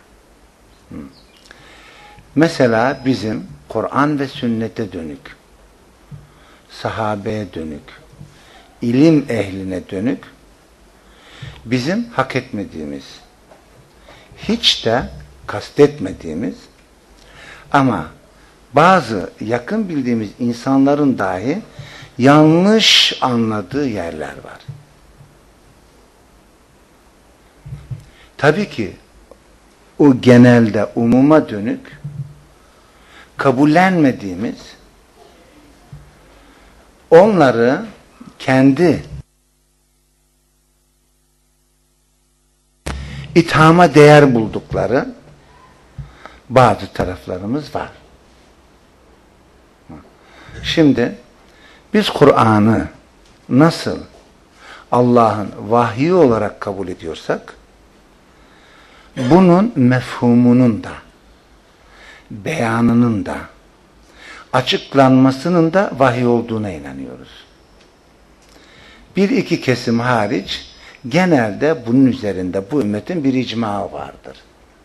Mesela bizim Kur'an ve sünnete dönük, sahabeye dönük, ilim ehline dönük bizim hak etmediğimiz, hiç de kastetmediğimiz ama bazı yakın bildiğimiz insanların dahi yanlış anladığı yerler var. Tabii ki o genelde umuma dönük kabullenmediğimiz, onları kendi ithama değer buldukları bazı taraflarımız var. Şimdi biz Kur'an'ı nasıl Allah'ın vahyi olarak kabul ediyorsak, bunun mefhumunun da, beyanının da, açıklanmasının da vahiy olduğuna inanıyoruz. Bir iki kesim hariç, genelde bunun üzerinde bu ümmetin bir icmağı vardır.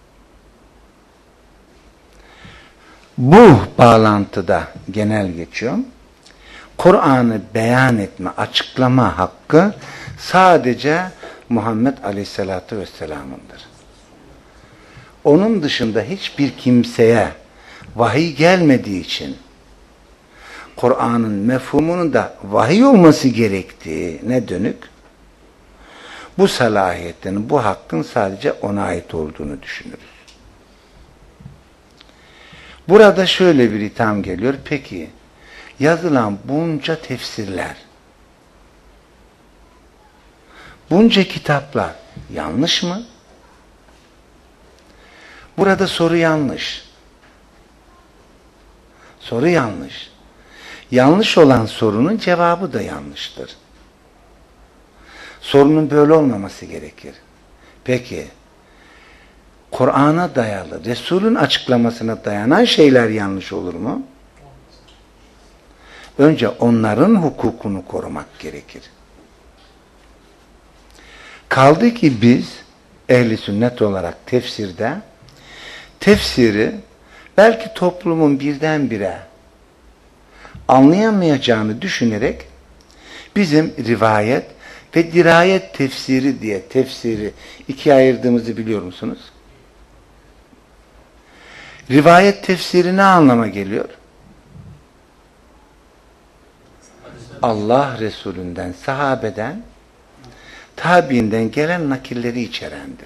Bu bağlantıda genel geçiyorum. Kur'an'ı beyan etme, açıklama hakkı sadece Muhammed Aleyhisselatü Vesselam'ındır. Onun dışında hiçbir kimseye vahiy gelmediği için Kur'an'ın mefhumunun da vahiy olması gerektiğine dönük bu salahiyetin, bu hakkın sadece ona ait olduğunu düşünürüz. Burada şöyle bir itham geliyor. Peki yazılan bunca tefsirler, bunca kitaplar yanlış mı? Burada soru yanlış. Soru yanlış. Yanlış olan sorunun cevabı da yanlıştır. Sorunun böyle olmaması gerekir. Peki, Kur'an'a dayalı, Resul'ün açıklamasına dayanan şeyler yanlış olur mu? Önce onların hukukunu korumak gerekir. Kaldı ki biz, ehli sünnet olarak tefsiri belki toplumun birdenbire anlayamayacağını düşünerek bizim rivayet ve dirayet tefsiri diye tefsiri ikiye ayırdığımızı biliyor musunuz? Rivayet tefsiri ne anlama geliyor? Allah Resulünden, sahabeden, tabiinden gelen nakilleri içerendir.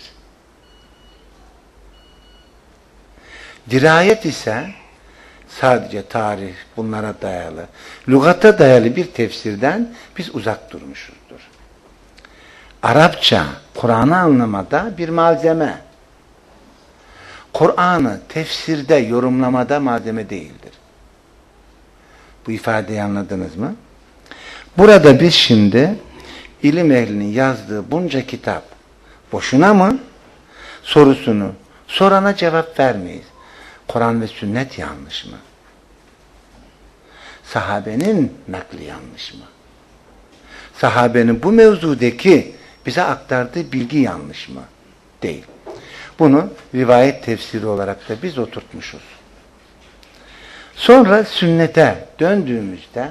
Dirayet ise sadece tarih, bunlara dayalı, lügata dayalı bir tefsirden biz uzak durmuşuzdur. Arapça, Kur'an'ı anlamada bir malzeme. Kur'an'ı tefsirde, yorumlamada malzeme değildir. Bu ifadeyi anladınız mı? Burada biz şimdi ilim ehlinin yazdığı bunca kitap boşuna mı sorusunu sorana cevap vermeyiz. Kur'an ve sünnet yanlış mı? Sahabenin nakli yanlış mı? Sahabenin bu mevzudaki bize aktardığı bilgi yanlış mı? Değil. Bunu rivayet tefsiri olarak da biz oturtmuşuz. Sonra sünnete döndüğümüzde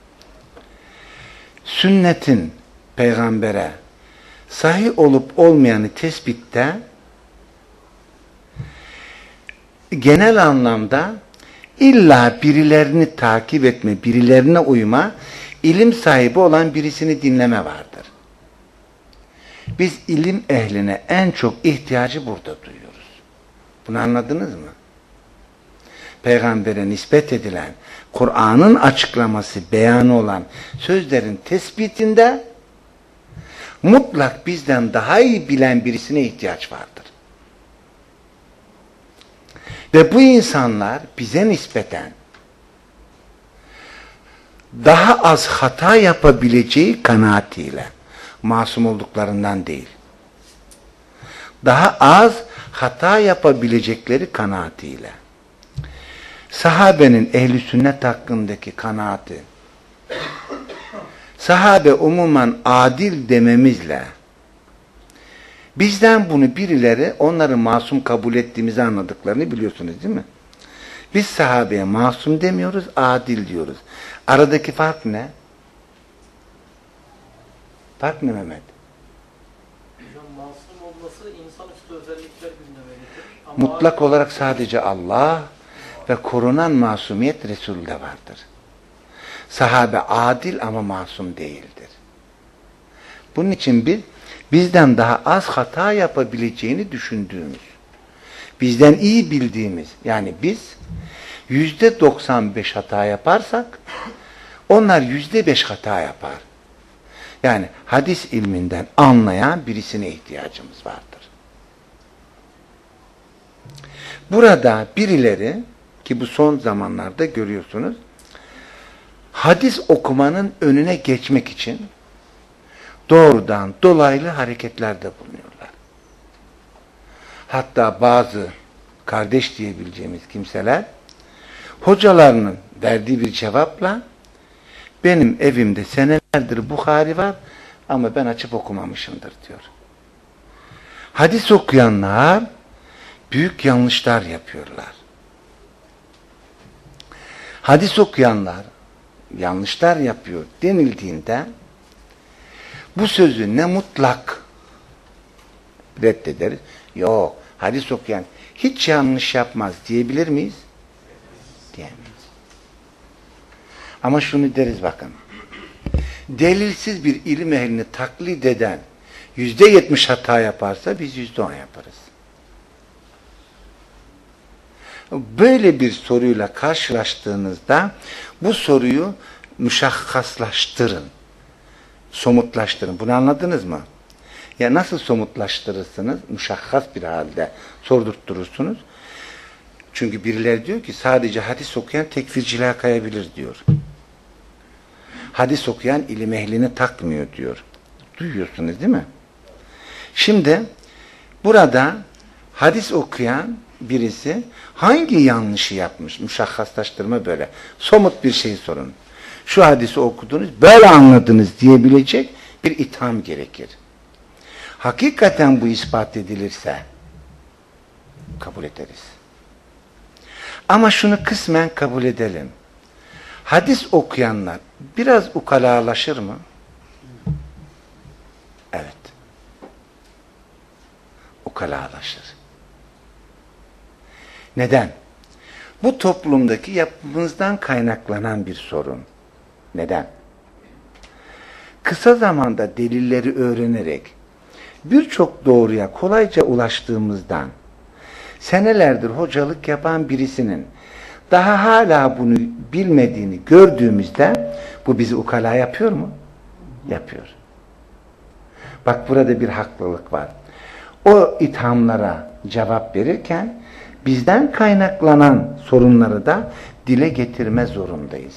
sünnetin peygambere sahih olup olmayanı tespitte genel anlamda illa birilerini takip etme, birilerine uyma, ilim sahibi olan birisini dinleme vardır. Biz ilim ehline en çok ihtiyacı burada duyuyoruz. Bunu anladınız mı? Peygambere nispet edilen, Kur'an'ın açıklaması, beyanı olan sözlerin tespitinde mutlak bizden daha iyi bilen birisine ihtiyaç vardır. Ve bu insanlar bize nispeten daha az hata yapabileceği kanaatiyle, masum olduklarından değil, daha az hata yapabilecekleri kanaatiyle, sahabenin ehli sünnet hakkındaki kanaati, sahabe umuman adil dememizle, bizden bunu birileri onları masum kabul ettiğimizi anladıklarını biliyorsunuz değil mi? Biz sahabeye masum demiyoruz, adil diyoruz. Aradaki fark ne? Fark ne Mehmet? Hocam masum olması insanüstü özellikler gündeme getirir. Ama Mutlak olarak sadece Allah ve korunan masumiyet Resul'de vardır. Sahabe adil ama masum değildir. Bunun için bizden daha az hata yapabileceğini düşündüğümüz, bizden iyi bildiğimiz, yani biz %95 hata yaparsak onlar %5 hata yapar. Yani hadis ilminden anlayan birisine ihtiyacımız vardır. Burada birileri, ki bu son zamanlarda görüyorsunuz, hadis okumanın önüne geçmek için doğrudan dolaylı hareketlerde bulunuyorlar. Hatta bazı kardeş diyebileceğimiz kimseler hocalarının verdiği bir cevapla benim evimde senelerdir Buhari var ama ben açıp okumamışımdır diyor. Hadis okuyanlar büyük yanlışlar yapıyorlar. Hadis okuyanlar yanlışlar yapıyor denildiğinde bu sözü ne mutlak reddederiz. Yok, hadis okuyan hiç yanlış yapmaz diyebilir miyiz? Diyemeyiz. Ama şunu deriz bakın. Delilsiz bir ilim ehlini taklit eden %70 hata yaparsa biz %10 yaparız. Böyle bir soruyla karşılaştığınızda bu soruyu müşahhaslaştırın. Somutlaştırın. Bunu anladınız mı? Ya nasıl somutlaştırırsınız? Müşahhas bir halde sordurtturursunuz. Çünkü birileri diyor ki sadece hadis okuyan tekfirciliğe kayabilir diyor. Hadis okuyan ilim ehlini takmıyor diyor. Duyuyorsunuz değil mi? Şimdi burada hadis okuyan birisi hangi yanlışı yapmış? Müşahhaslaştırma böyle. Somut bir şey sorun. Şu hadisi okudunuz, böyle anladınız diyebilecek bir itham gerekir. Hakikaten bu ispat edilirse kabul ederiz. Ama şunu kısmen kabul edelim. Hadis okuyanlar biraz ukalalaşır mı? Evet. Ukalalaşır. Neden? Bu toplumdaki yapımızdan kaynaklanan bir sorun. Neden? Kısa zamanda delilleri öğrenerek birçok doğruya kolayca ulaştığımızdan senelerdir hocalık yapan birisinin daha hala bunu bilmediğini gördüğümüzde bu bizi ukala yapıyor mu? Yapıyor. Bak burada bir haklılık var. O ithamlara cevap verirken bizden kaynaklanan sorunları da dile getirme zorundayız.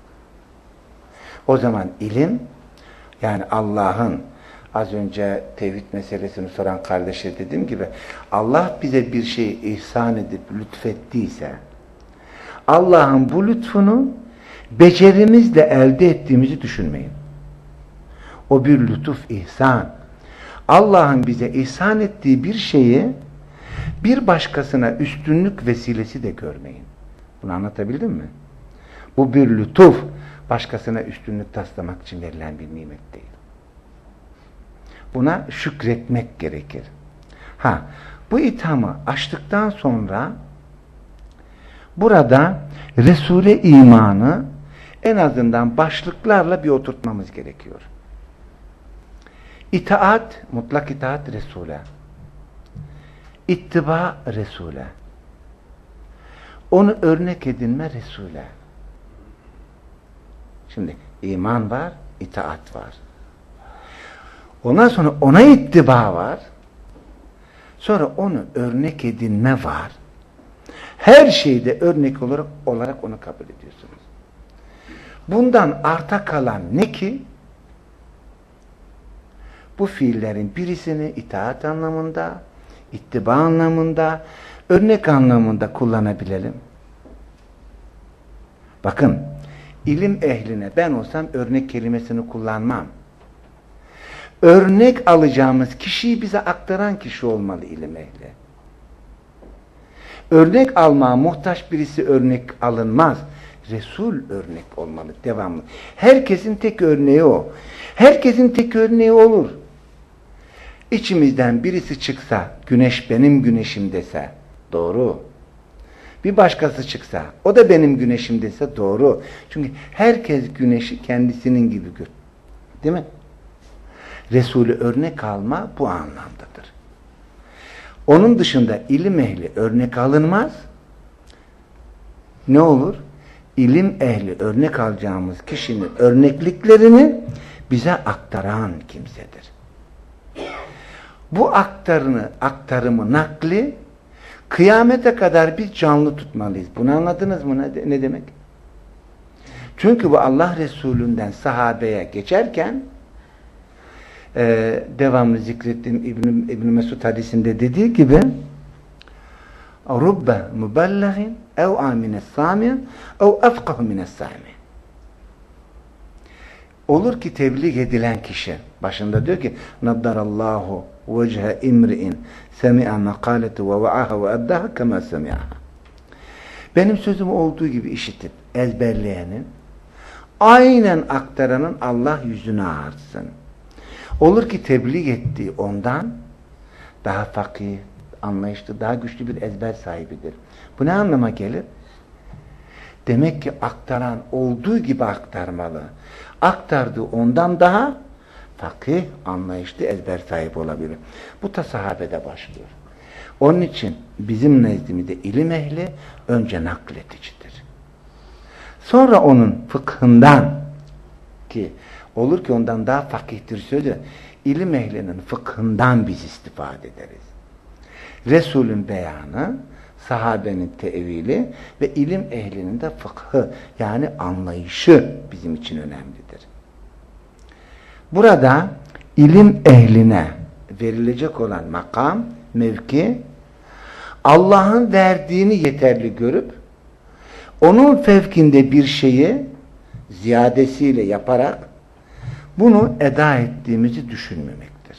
O zaman ilim, yani Allah'ın, az önce tevhid meselesini soran kardeşe dediğim gibi, Allah bize bir şeyi ihsan edip lütfettiyse, Allah'ın bu lütfunu becerimizle elde ettiğimizi düşünmeyin. O bir lütuf, ihsan. Allah'ın bize ihsan ettiği bir şeyi bir başkasına üstünlük vesilesi de görmeyin. Bunu anlatabildim mi? Bu bir lütuf. Başkasına üstünlük taslamak için verilen bir nimet değil. Buna şükretmek gerekir. Bu ithamı açtıktan sonra burada Resul'e imanı en azından başlıklarla bir oturtmamız gerekiyor. İtaat, mutlak itaat Resul'e. İttiba Resul'e. Onu örnek edinme Resul'e. Şimdi iman var, itaat var. Ondan sonra ona ittiba var. Sonra onu örnek edinme var. Her şeyde örnek olarak onu kabul ediyorsunuz. Bundan arta kalan ne ki? Bu fiillerin birisini itaat anlamında, ittiba anlamında, örnek anlamında kullanabilelim. Bakın, ilim ehline ben olsam örnek kelimesini kullanmam. Örnek alacağımız kişiyi bize aktaran kişi olmalı ilim ehli. Örnek almaya muhtaç birisi örnek alınmaz. Resul örnek olmalı devamlı. Herkesin tek örneği o. Herkesin tek örneği olur. İçimizden birisi çıksa, güneş benim güneşim dese, doğru. Bir başkası çıksa, o da benim güneşim dese, doğru. Çünkü herkes güneşi kendisinin gibi görür. Değil mi? Resulü örnek alma bu anlamdadır. Onun dışında ilim ehli örnek alınmaz. Ne olur? İlim ehli örnek alacağımız kişinin örnekliklerini bize aktaran kimsedir. Bu aktarımı, nakli kıyamete kadar biz canlı tutmalıyız. Bunu anladınız mı? Ne demek? Çünkü bu Allah Resulü'nden sahabeye geçerken devamlı zikrettiğim İbn Mesud hadisinde dediği gibi rubbe mubelligin ev amines sami ev efkahu mines sami. Olur ki tebliğ edilen kişi başında diyor ki naddarallahu vecehe imri'in semi'a makaleti ve va'aha ve eddaha kema semi'aha. Benim sözüm olduğu gibi işitip ezberleyenin aynen aktaranın Allah yüzünü ağartsın. Olur ki tebliğ ettiği ondan daha fakih, anlayışlı, daha güçlü bir ezber sahibidir. Bu ne anlama gelir? Demek ki aktaran olduğu gibi aktarmalı. Aktardığı ondan daha fakih, anlayışlı, ezber sahibi olabilir. Bu da sahabede başlıyor. Onun için bizim nezdimizde ilim ehli önce nakleticidir. Sonra onun fıkhından ki olur ki ondan daha fakihtir sözü, ilim ehlinin fıkhından biz istifade ederiz. Resulün beyanı, sahabenin tevili ve ilim ehlinin de fıkhı yani anlayışı bizim için önemlidir. Burada ilim ehline verilecek olan makam, mevki, Allah'ın verdiğini yeterli görüp onun fevkinde bir şeyi ziyadesiyle yaparak bunu eda ettiğimizi düşünmemektir.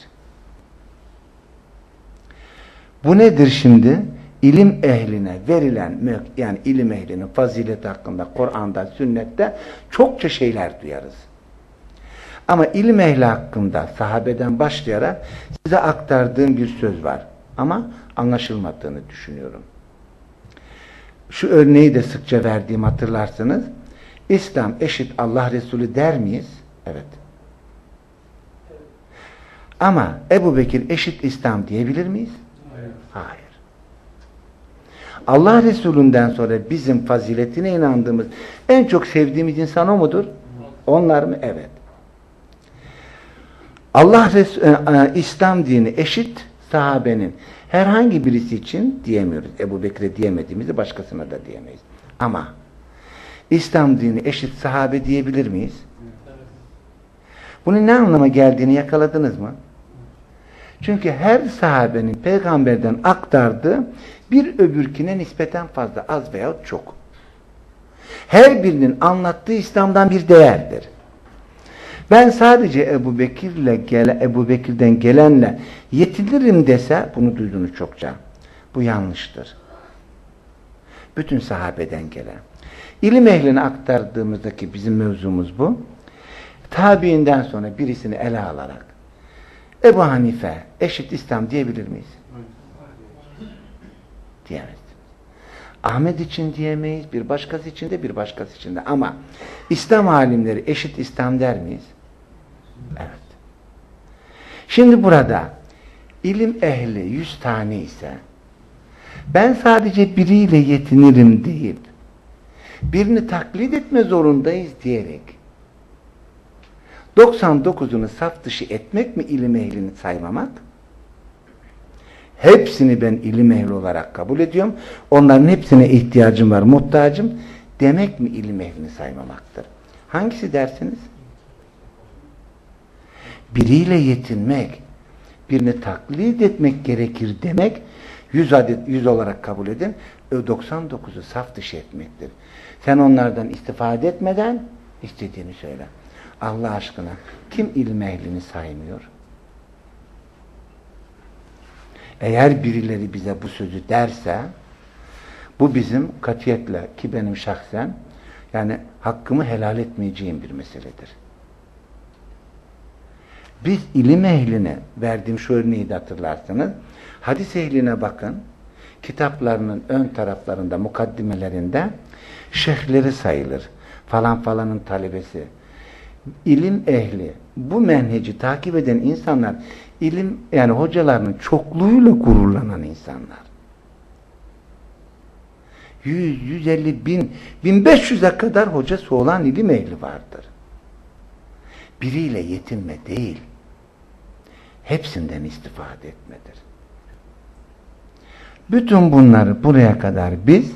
Bu nedir şimdi? İlim ehline verilen, yani ilim ehlinin fazileti hakkında Kur'an'da, sünnette çokça şeyler duyarız. Ama ilim ehli hakkında sahabeden başlayarak size aktardığım bir söz var. Ama anlaşılmadığını düşünüyorum. Şu örneği de sıkça verdiğim hatırlarsınız. İslam eşit Allah Resulü der miyiz? Evet. Ama Ebu Bekir eşit İslam diyebilir miyiz? Hayır. Allah Resulü'nden sonra bizim faziletine inandığımız, en çok sevdiğimiz insan o mudur? Onlar mı? Evet. İslam dini eşit sahabenin herhangi birisi için diyemiyoruz. Ebu Bekir'e diyemediğimizi başkasına da diyemeyiz. Ama İslam dini eşit sahabe diyebilir miyiz? Bunun ne anlama geldiğini yakaladınız mı? Çünkü her sahabenin peygamberden aktardığı bir öbürkine nispeten fazla, az veya çok. Her birinin anlattığı İslam'dan bir değerdir. Ben sadece Ebu Bekir'den gelenle yetinirim dese, bunu duydunuz çokça. Bu yanlıştır. Bütün sahabeden gelen. İlim ehline aktardığımızdaki bizim mevzumuz bu. Tabiinden sonra birisini ele alarak Ebu Hanife eşit İslam diyebilir miyiz? Diyemeyiz. Ahmet için diyemeyiz, bir başkası için de bir başkası için de. Ama İslam alimleri eşit İslam der miyiz? Evet. Şimdi burada ilim ehli 100 tane ise ben sadece biriyle yetinirim deyip birini taklit etme zorundayız diyerek 99'unu saf dışı etmek mi ilim ehlini saymamak? Hepsini ben ilim ehli olarak kabul ediyorum. Onların hepsine ihtiyacım var, muhtacım demek mi ilim ehlini saymamaktır? Hangisi dersiniz? Biriyle yetinmek, birini taklit etmek gerekir demek, 100 olarak kabul edin, 99'u saf dışı etmektir. Sen onlardan istifade etmeden istediğini söyle. Allah aşkına kim ilim ehlini saymıyor? Eğer birileri bize bu sözü derse, bu bizim katiyetle ki benim şahsen yani hakkımı helal etmeyeceğim bir meseledir. Biz ilim ehline verdiğim şu örneği de hatırlarsanız, hadis ehline bakın, kitaplarının ön taraflarında, mukaddimelerinde şeyhleri sayılır. Falan falanın talebesi. İlim ehli, bu menheci takip eden insanlar, ilim yani hocalarının çokluğuyla gururlanan insanlar. 100, 150 bin, 1500'e kadar hocası olan ilim ehli vardır. Biriyle yetinme değil, hepsinden istifade etmedir. Bütün bunları buraya kadar biz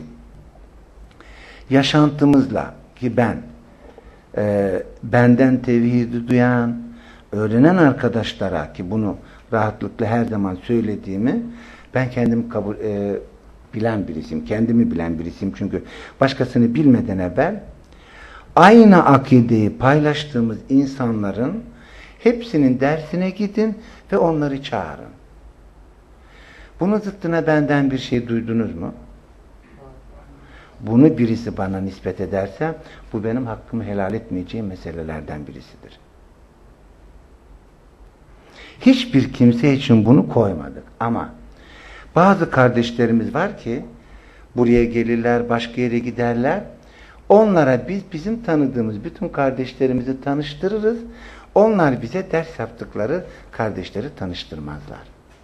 yaşantımızla ki benden tevhidi duyan, öğrenen arkadaşlara, ki bunu rahatlıkla her zaman söylediğimi, ben kendimi bilen birisiyim, kendimi bilen birisiyim, çünkü başkasını bilmeden evvel aynı akideyi paylaştığımız insanların hepsinin dersine gidin ve onları çağırın. Bunun zıttına benden bir şey duydunuz mu? Bunu birisi bana nispet ederse, bu benim hakkımı helal etmeyeceğim meselelerden birisidir. Hiçbir kimse için bunu koymadık. Ama bazı kardeşlerimiz var ki, buraya gelirler, başka yere giderler. Onlara biz bizim tanıdığımız bütün kardeşlerimizi tanıştırırız. Onlar bize ders yaptıkları kardeşleri tanıştırmazlar.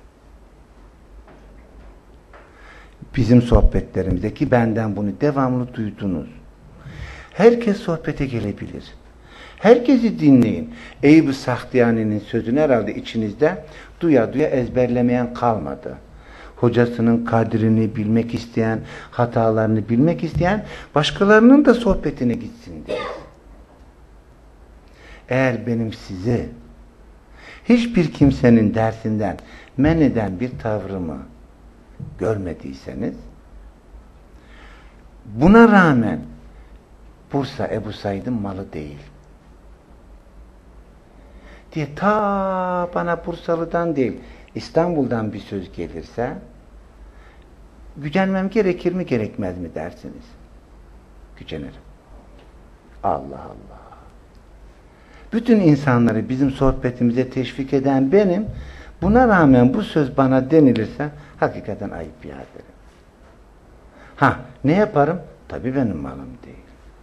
Bizim sohbetlerimizdeki, benden bunu devamlı duydunuz. Herkes sohbete gelebilir. Herkesi dinleyin. Eyüp-ü Sahtiyani'nin sözünü herhalde içinizde duya duya ezberlemeyen kalmadı. Hocasının kadrini bilmek isteyen, hatalarını bilmek isteyen, başkalarının da sohbetine gitsin diye. Eğer benim sizi hiçbir kimsenin dersinden men eden bir tavrımı görmediyseniz, buna rağmen Bursa Ebu Said'in malı değil diye ta bana Bursalı'dan değil İstanbul'dan bir söz gelirse gücenmem gerekir mi gerekmez mi dersiniz? Gücenirim. Allah Allah. Bütün insanları bizim sohbetimize teşvik eden benim. Buna rağmen bu söz bana denilirse hakikaten ayıp ya derim. Ha, ne yaparım? Tabii benim malım değil.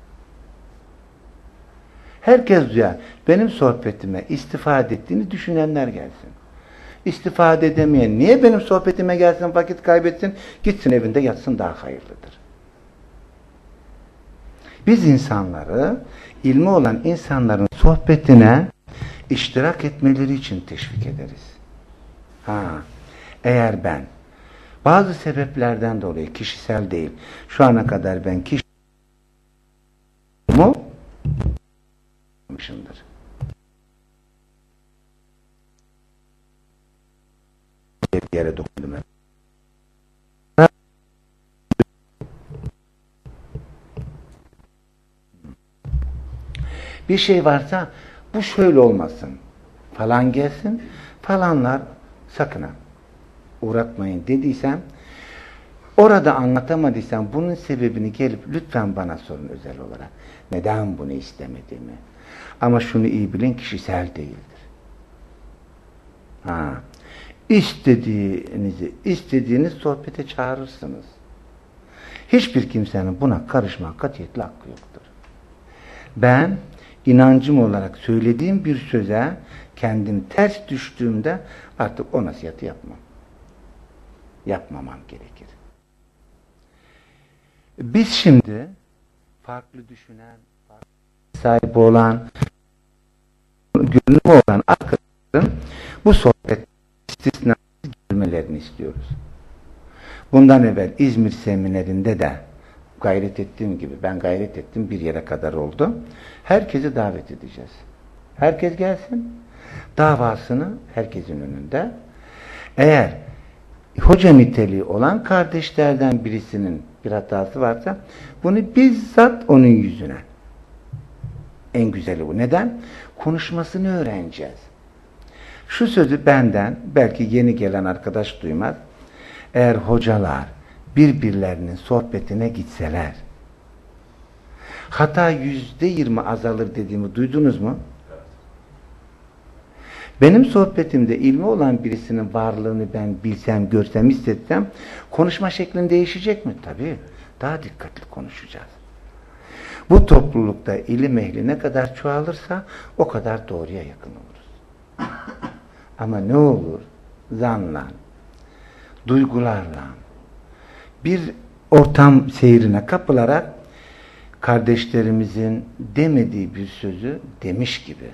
Herkes duyar. Benim sohbetime istifade ettiğini düşünenler gelsin. İstifade edemeyen niye benim sohbetime gelsin, vakit kaybetsin, gitsin evinde yatsın, daha hayırlıdır. Biz insanları, ilmi olan insanların sohbetine iştirak etmeleri için teşvik ederiz. Ha, eğer ben bazı sebeplerden dolayı, kişisel değil, şu ana kadar ben kişiselmişimdir. Bir yere dokundum. Bir şey varsa bu şöyle olmasın. Falan gelsin, falanlar sakın ha uğratmayın dediysem, orada anlatamadıysam bunun sebebini gelip lütfen bana sorun özel olarak. Neden bunu istemediğimi. Ama şunu iyi bilin, kişisel değildir. Ha, istediğiniz sohbete çağırırsınız. Hiçbir kimsenin buna karışma katiyetle hakkı yoktur. Ben inancım olarak söylediğim bir söze kendim ters düştüğümde artık o nasihatı yapmam. Yapmamam gerekir. Biz şimdi farklı düşünen, farklı sahibi olan, gönlü olan arkadaşların bu sohbet istisnasız gelmelerini istiyoruz. Bundan evvel İzmir seminerinde de gayret ettiğim gibi, ben gayret ettim, bir yere kadar oldu. Herkesi davet edeceğiz. Herkes gelsin. Davasını herkesin önünde. Eğer hoca niteliği olan kardeşlerden birisinin bir hatası varsa bunu bizzat onun yüzüne. En güzeli bu. Neden? Konuşmasını öğreneceğiz. Şu sözü benden belki yeni gelen arkadaş duymaz. Eğer hocalar birbirlerinin sohbetine gitseler, hata %20 azalır dediğimi duydunuz mu? Benim sohbetimde ilmi olan birisinin varlığını ben bilsem, görsem, hissetsem, konuşma şeklin değişecek mi? Tabii. Daha dikkatli konuşacağız. Bu toplulukta ilim ehli ne kadar çoğalırsa o kadar doğruya yakın oluruz. Ama ne olur? Zanla, duygularla, bir ortam seyrine kapılarak kardeşlerimizin demediği bir sözü demiş gibi.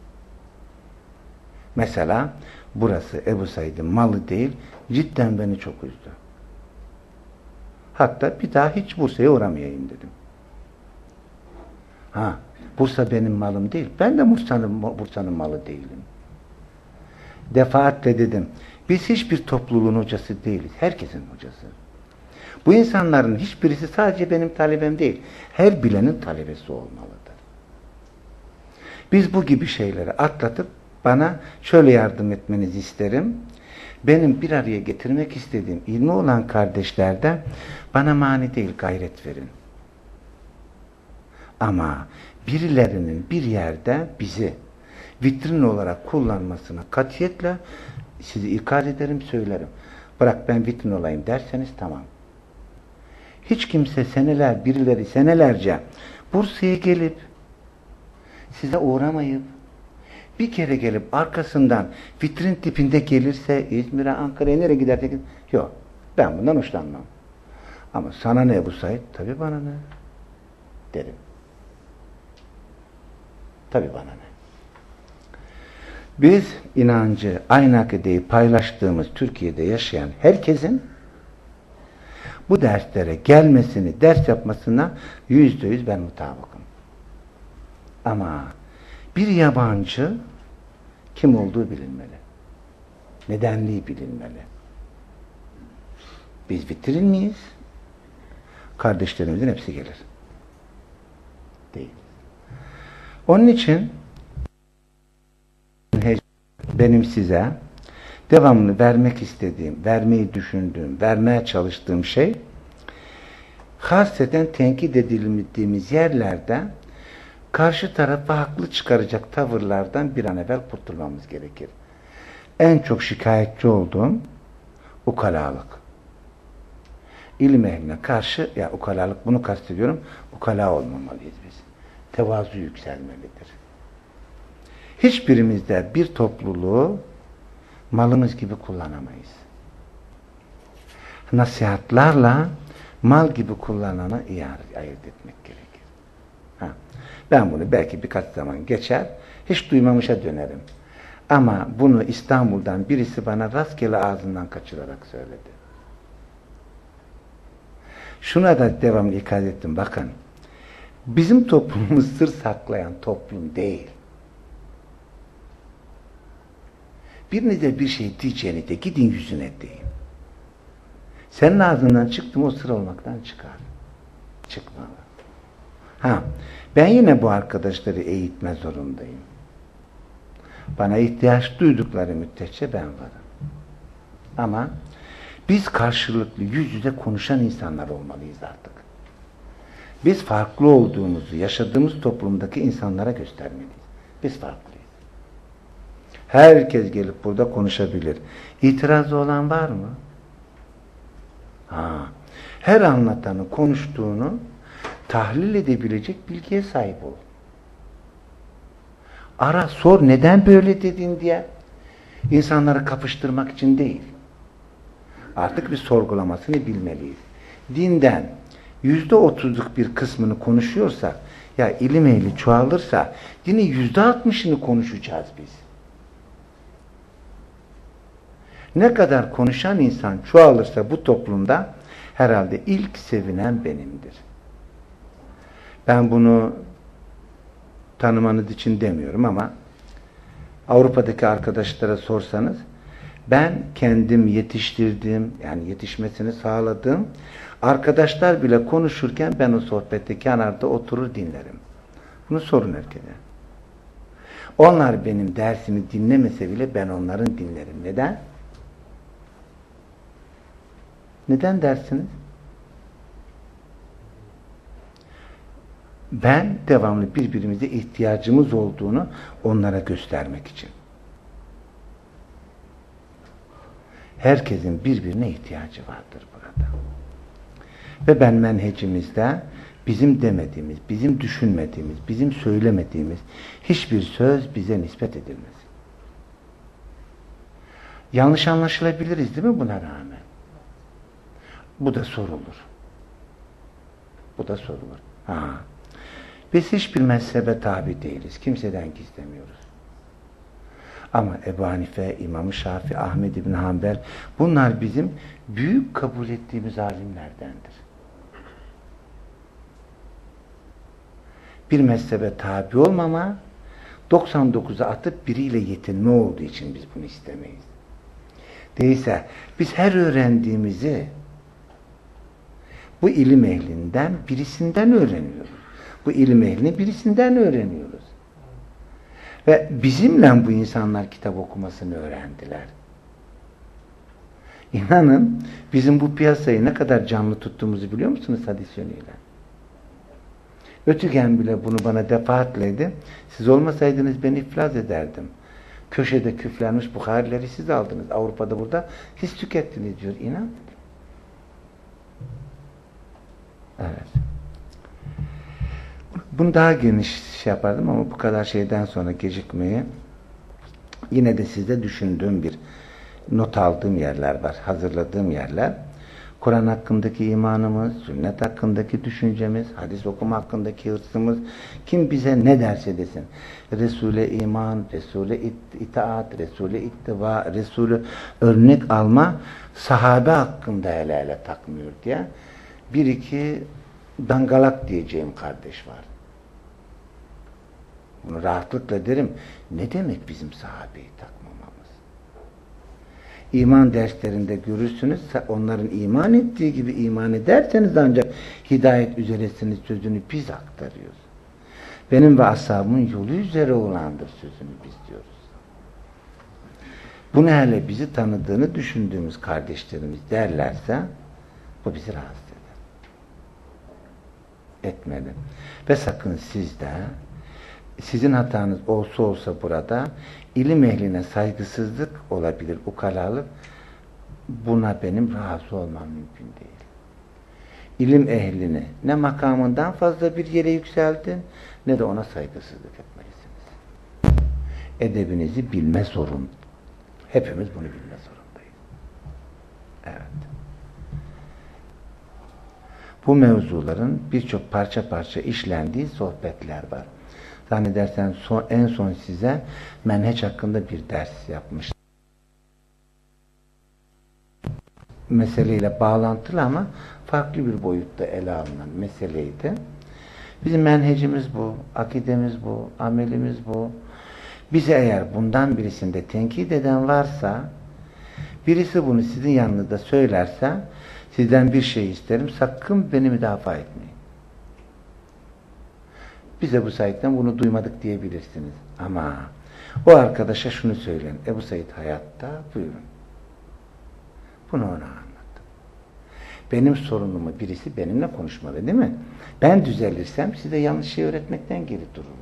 Mesela burası Ebu Said'in malı değil, cidden beni çok üzdü. Hatta bir daha hiç Bursa'ya uğramayayım dedim. Ha, Bursa benim malım değil. Ben de Bursa'nın malı değilim. defaatle dedim. Biz hiçbir topluluğun hocası değiliz. Herkesin hocası. Bu insanların hiçbirisi sadece benim talebem değil. Her bilenin talebesi olmalıdır. Biz bu gibi şeyleri atlatıp bana şöyle yardım etmenizi isterim. Benim bir araya getirmek istediğim ilmi olan kardeşlerden bana mani değil, gayret verin. Ama birilerinin bir yerde bizi vitrin olarak kullanmasına katiyetle sizi ikaz ederim, söylerim. Bırak ben vitrin olayım derseniz tamam. Hiç kimse birileri senelerce Bursa'ya gelip size uğramayıp bir kere gelip arkasından vitrin tipinde gelirse İzmir'e, Ankara'ya nereye giderse yok. Ben bundan hoşlanmam. Ama sana ne bu Said? Tabii bana ne? Derim. Tabii bana ne? Biz inancı, aynı akideyi paylaştığımız Türkiye'de yaşayan herkesin bu derslere gelmesini, ders yapmasına %100 ben mutabıkım. Ama bir yabancı kim olduğu bilinmeli. Nedenliği bilinmeli. Biz vitrin miyiz? Kardeşlerimizin hepsi gelir. Değil. Onun için benim size devamlı vermek istediğim, vermeyi düşündüğüm, vermeye çalıştığım şey hasreten tenkit edildiğimiz yerlerde karşı tarafı haklı çıkaracak tavırlardan bir an evvel kurtulmamız gerekir. En çok şikayetçi olduğum ukalalık. İlim ehline karşı, ya ukalalık bunu kastediyorum, ukala olmamalıyız biz. Tevazu yükselmelidir. Hiçbirimizde bir topluluğu malımız gibi kullanamayız. Nasihatlarla mal gibi kullananı iyi ayırt etmek gerekir. Ben bunu belki birkaç zaman geçer, hiç duymamışa dönerim. Ama bunu İstanbul'dan birisi bana rastgele ağzından kaçırarak söyledi. Şuna da devamlı ikaz ettim, bakın. Bizim toplumumuz sır saklayan toplum değil. Birinize bir şey diyeceğini de gidin yüzüne deyin. Senin ağzından çıktım o sır olmaktan çıkar. Çıkmalı. Ben yine bu arkadaşları eğitme zorundayım. Bana ihtiyaç duydukları müddetçe ben varım. Ama biz karşılıklı yüz yüze konuşan insanlar olmalıyız artık. Biz farklı olduğumuzu yaşadığımız toplumdaki insanlara göstermeliyiz. Biz farklıyız. Herkes gelip burada konuşabilir. İtirazı olan var mı? Her anlatanın konuştuğunu tahlil edebilecek bilgiye sahip ol. Ara, sor, neden böyle dedin diye. İnsanları kapıştırmak için değil. Artık bir sorgulamasını bilmeliyiz. Dinden %30'luk bir kısmını konuşuyorsa, ya ilim ehli çoğalırsa yine %60'ını konuşacağız biz. Ne kadar konuşan insan çoğalırsa bu toplumda herhalde ilk sevinen benimdir. Ben bunu tanımanız için demiyorum ama Avrupa'daki arkadaşlara sorsanız ben kendim yetiştirdiğim, yani yetişmesini sağladığım arkadaşlar bile konuşurken ben o sohbette kenarda oturur dinlerim. Bunu sorun herkese. Onlar benim dersimi dinlemese bile ben onların dinlerim. Neden? Neden dersiniz? Ben devamlı birbirimize ihtiyacımız olduğunu onlara göstermek için. Herkesin birbirine ihtiyacı vardır burada. Ve ben menhecimizde bizim demediğimiz, bizim düşünmediğimiz, bizim söylemediğimiz hiçbir söz bize nispet edilmez. Yanlış anlaşılabiliriz değil mi buna rağmen? Bu da sorulur. Bu da sorulur. Biz hiçbir mezhebe tabi değiliz. Kimseden gizlemiyoruz. Ama Ebu Hanife, İmam-ı Şafii, Ahmed İbn Hanbel bunlar bizim büyük kabul ettiğimiz alimlerdendir. Bir mezhebe tabi olmama 99'u atıp biriyle yetinme olduğu için biz bunu istemeyiz. Değilse biz her öğrendiğimizi bu ilim ehlinden birisinden öğreniyoruz. Bu ilim ehlini birisinden öğreniyoruz. Ve bizimle bu insanlar kitap okumasını öğrendiler. İnanın bizim bu piyasayı ne kadar canlı tuttuğumuzu biliyor musunuz hadis yönüyle? Ötügen bile bunu bana defaatleydi. Siz olmasaydınız ben iflas ederdim. Köşede küflenmiş Buharileri siz aldınız. Avrupa'da burada siz tükettiniz diyor. İnan. Evet. Bunu daha geniş şey yapardım ama bu kadar şeyden sonra gecikmeyi yine de sizde düşündüğüm bir not aldığım yerler var. Hazırladığım yerler. Kur'an hakkındaki imanımız, sünnet hakkındaki düşüncemiz, hadis okuma hakkındaki hırsımız, kim bize ne derse desin. Resul'e iman, Resul'e itaat, Resul'e ittiba, Resul'e örnek alma, sahabe hakkında hele hele takmıyor diye bir iki dangalak diyeceğim kardeş var. Bunu rahatlıkla derim. Ne demek bizim sahabeyi takmamamız? İman derslerinde görürsünüz, onların iman ettiği gibi iman ederseniz ancak hidayet üzeresiniz sözünü biz aktarıyoruz. Benim ve ashabımın yolu üzere olandır sözünü biz diyoruz. Bunu hele bizi tanıdığını düşündüğümüz kardeşlerimiz derlerse bu bizi rahatsız eder. Etmeli. Ve sakın siz de sizin hatanız olsa olsa burada ilim ehline saygısızlık olabilir, ukalalık. Buna benim rahatsız olmam mümkün değil. İlim ehlini ne makamından fazla bir yere yükseltin ne de ona saygısızlık etmelisiniz. Edebinizi bilme zorun. Hepimiz bunu bilme zorundayız. Evet. Bu mevzuların birçok parça parça işlendiği sohbetler var. Zannedersen en son size menheç hakkında bir ders yapmıştım. Meseleyle bağlantılı ama farklı bir boyutta ele alınan meseleydi. Bizim menhecimiz bu, akidemiz bu, amelimiz bu. Bize eğer bundan birisinde tenkit eden varsa, birisi bunu sizin yanınızda söylerse, sizden bir şey isterim, sakın beni müdafaa etmeyin. Bize bu Said'den bunu duymadık diyebilirsiniz. Ama o arkadaşa şunu söyleyin. Ebu Said hayatta, buyurun. Bunu ona anlattım. Benim sorunumu birisi benimle konuşmalı değil mi? Ben düzelirsem size yanlış şey öğretmekten geri dururum.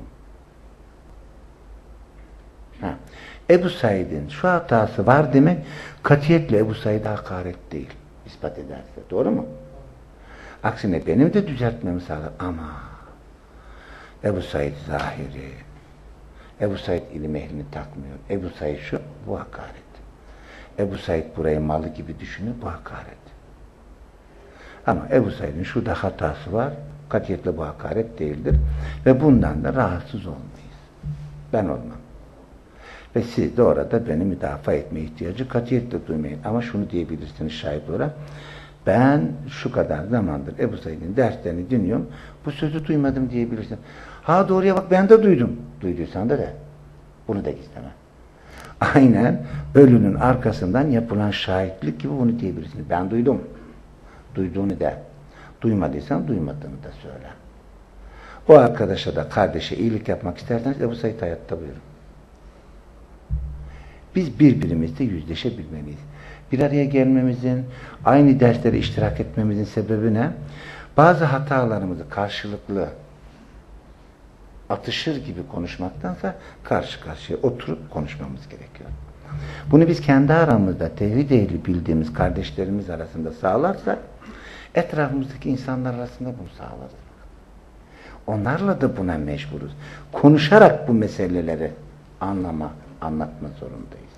Ebu Said'in şu hatası var demek katiyetle Ebu Said'e hakaret değil. İspat ederse. Doğru mu? Aksine benim de düzeltmemi sağlar. Ama Ebu Said zahiri, Ebu Said ilim ehlini takmıyor. Ebu Said şu, bu hakaret. Ebu Said burayı malı gibi düşünüyor, bu hakaret. Ama Ebu Said'in şurada hatası var, katiyetle bu hakaret değildir. Ve bundan da rahatsız olmayız. Ben olmam. Ve siz de orada beni müdafaa etme ihtiyacı katiyetle duymayın. Ama şunu diyebilirsiniz şahit olarak, ben şu kadar zamandır Ebu Said'in derslerini dinliyorum, bu sözü duymadım diyebilirsin. Ha doğruya bak ben de duydum. Duyduysan da de. Bunu da gizleme. Aynen ölünün arkasından yapılan şahitlik gibi bunu diyebilirsin. Ben duydum. Duyduğunu de. Duymadıysan duymadığını da söyle. O arkadaşa da kardeşe iyilik yapmak isterseniz Ebu Said hayatta buyurun. Biz birbirimizle yüzleşebilmeliyiz. Bir araya gelmemizin, aynı derslere iştirak etmemizin sebebi ne? Bazı hatalarımızı karşılıklı atışır gibi konuşmaktansa karşı karşıya oturup konuşmamız gerekiyor. Bunu biz kendi aramızda tevhid ehli bildiğimiz kardeşlerimiz arasında sağlarsak etrafımızdaki insanlar arasında bunu sağlarız. Onlarla da buna mecburuz. Konuşarak bu meseleleri anlatma zorundayız.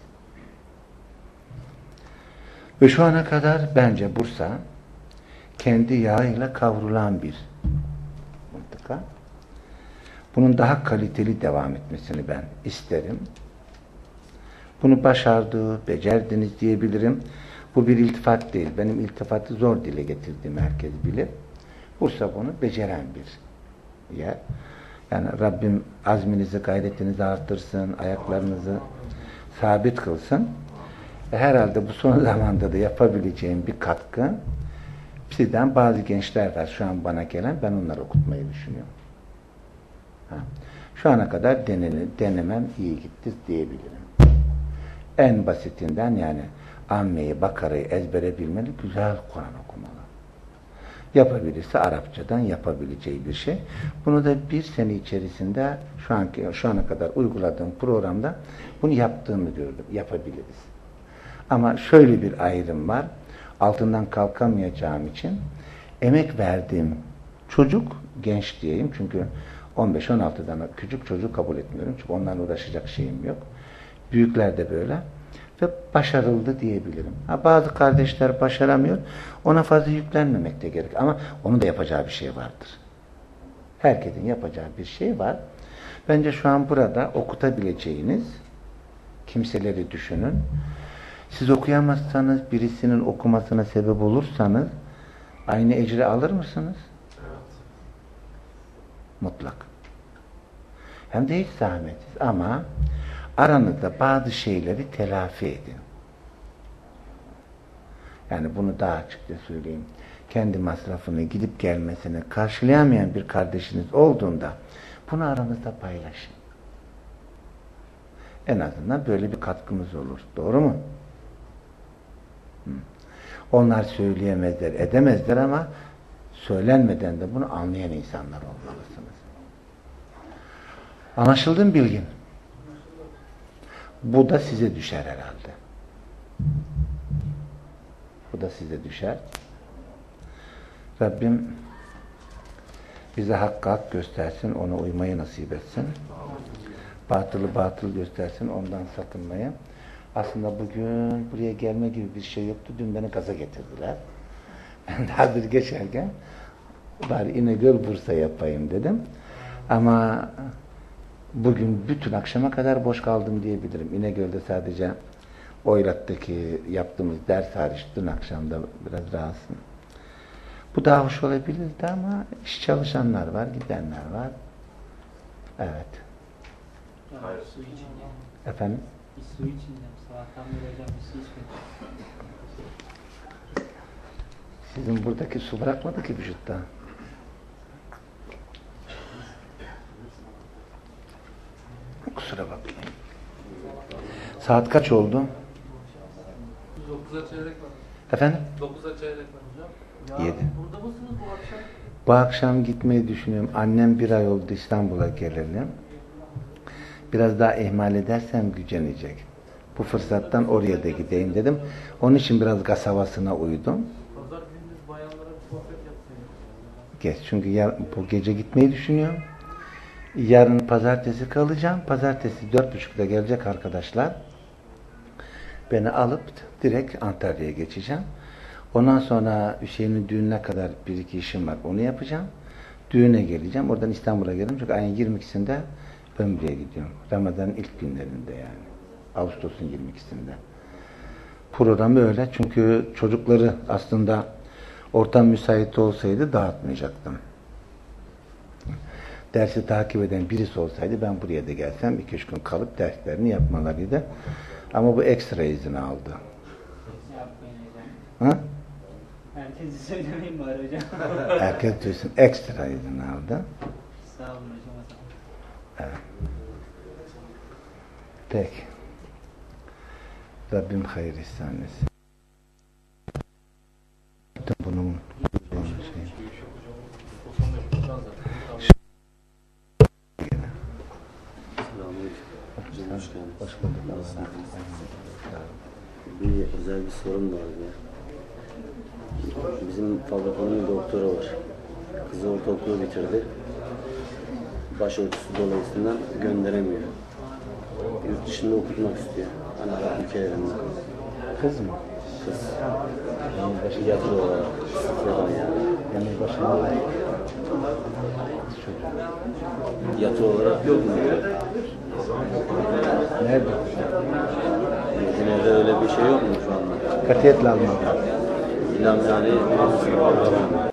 Ve şu ana kadar bence Bursa kendi yağıyla kavrulan bir mıntıka. Bunun daha kaliteli devam etmesini ben isterim. Bunu başardı, becerdiniz diyebilirim. Bu bir iltifat değil. Benim iltifatı zor dile getirdiğimi herkes bilir. Bursa bunu beceren bir yer. Yani Rabbim azminizi, gayretinizi arttırsın, ayaklarınızı sabit kılsın. Herhalde bu son zamanda da yapabileceğim bir katkı, sizden bazı gençler var şu an bana gelen, ben onları okutmayı düşünüyorum. Şu ana kadar denemem iyi gitti diyebilirim. En basitinden yani Amme'yi, Bakara'yı ezbere bilmeli, güzel Kur'an okumalı. Yapabilirse Arapçadan yapabileceği bir şey. Bunu da bir sene içerisinde şu ana kadar uyguladığım programda bunu yaptığımı gördüm. Yapabiliriz. Ama şöyle bir ayrım var. Altından kalkamayacağım için emek verdiğim çocuk, genç diyeyim çünkü 15-16'dan küçük çocuğu kabul etmiyorum. Çünkü onlarla uğraşacak şeyim yok. Büyükler de böyle. Ve başarıldı diyebilirim. Bazı kardeşler başaramıyor. Ona fazla yüklenmemek de gerek. Ama onun da yapacağı bir şey vardır. Herkesin yapacağı bir şey var. Bence şu an burada okutabileceğiniz kimseleri düşünün. Siz okuyamazsanız, birisinin okumasına sebep olursanız aynı ecri alır mısınız? Mutlak. Hem de hiç zahmetsiz ama aranızda bazı şeyleri telafi edin. Yani bunu daha açıkça söyleyeyim. Kendi masrafını gidip gelmesini karşılayamayan bir kardeşiniz olduğunda bunu aranızda paylaşın. En azından böyle bir katkımız olur. Doğru mu? Onlar söyleyemezler, edemezler ama söylenmeden de bunu anlayan insanlar olmalısınız. Anlaşıldı mı bilgin? Bu da size düşer herhalde. Bu da size düşer. Rabbim bize hakkı hak göstersin, ona uymayı nasip etsin. Batılı batıl göstersin, ondan sakınmayı. Aslında bugün buraya gelme gibi bir şey yoktu. Dün beni gaza getirdiler. Ben de hazır geçerken bari İnegöl Bursa yapayım dedim. Ama bugün bütün akşama kadar boş kaldım diyebilirim. İnegöl'de sadece Oylat'taki yaptığımız ders hariç dün akşamda biraz rahatsızım. Bu daha hoş olabilirdi ama iş çalışanlar var, gidenler var. Evet. Hayır. Su için. Efendim? Bir su için. Sabahtan beri hocam bir su içmedim. Sizin buradaki su bırakmadı ki vücutta. Kusura bakmayın. Saat kaç oldu? 9'a çeyrek var. Efendim? 9'a çeyrek var hocam. 7. Burada mısınız bu akşam? Bu akşam gitmeyi düşünüyorum. Annem bir ay oldu İstanbul'a geleli. Biraz daha ihmal edersem gücenecek. Bu fırsattan oraya da gideyim dedim. Onun için biraz gaz havasına uydum. Pazar gündüz bayanlara bir sohbet yapsaydık. Geç. Çünkü bu gece gitmeyi düşünüyorum. Yarın pazartesi kalacağım. Pazartesi 4.30'da gelecek arkadaşlar. Beni alıp direkt Antalya'ya geçeceğim. Ondan sonra Hüseyin'in düğününe kadar bir iki işim var. Onu yapacağım. Düğüne geleceğim. Oradan İstanbul'a geleceğim. Çünkü ayın 22'sinde ben buraya gidiyorum. Ramazan'ın ilk günlerinde yani. Ağustos'un 22'sinde. Programı öyle. Çünkü çocukları aslında ortam müsait olsaydı dağıtmayacaktım. Dersi takip eden birisi olsaydı ben buraya da gelsem 2-3 gün kalıp derslerini yapmalarıydı. Ama bu ekstra izin aldı. Yapmayın hocam. Ha? Herkesi söylemeyin bari hocam. Herkes duysun. Ekstra izin aldı. Sağ olun hocam. Evet. Peki. Rabbim hayır ihsan etsin. Bunun şey. Hoş bulduk. Bir özel bir sorun var ya. Bizim fabrikanın bir doktoru var. Kızı ortaokulu bitirdi. Başörtüsü dolayısıyla gönderemiyor. Yurt dışında okutmak istiyor. Hani Arap ülkelerinde. Kız mı? Kız. Yatılı olarak. Sıfırdan yani. Yanı başında Yatı olarak yok mu? nerede? Medine'de öyle bir şey yok mu şu anda? Katiyetle almadı. İlham yani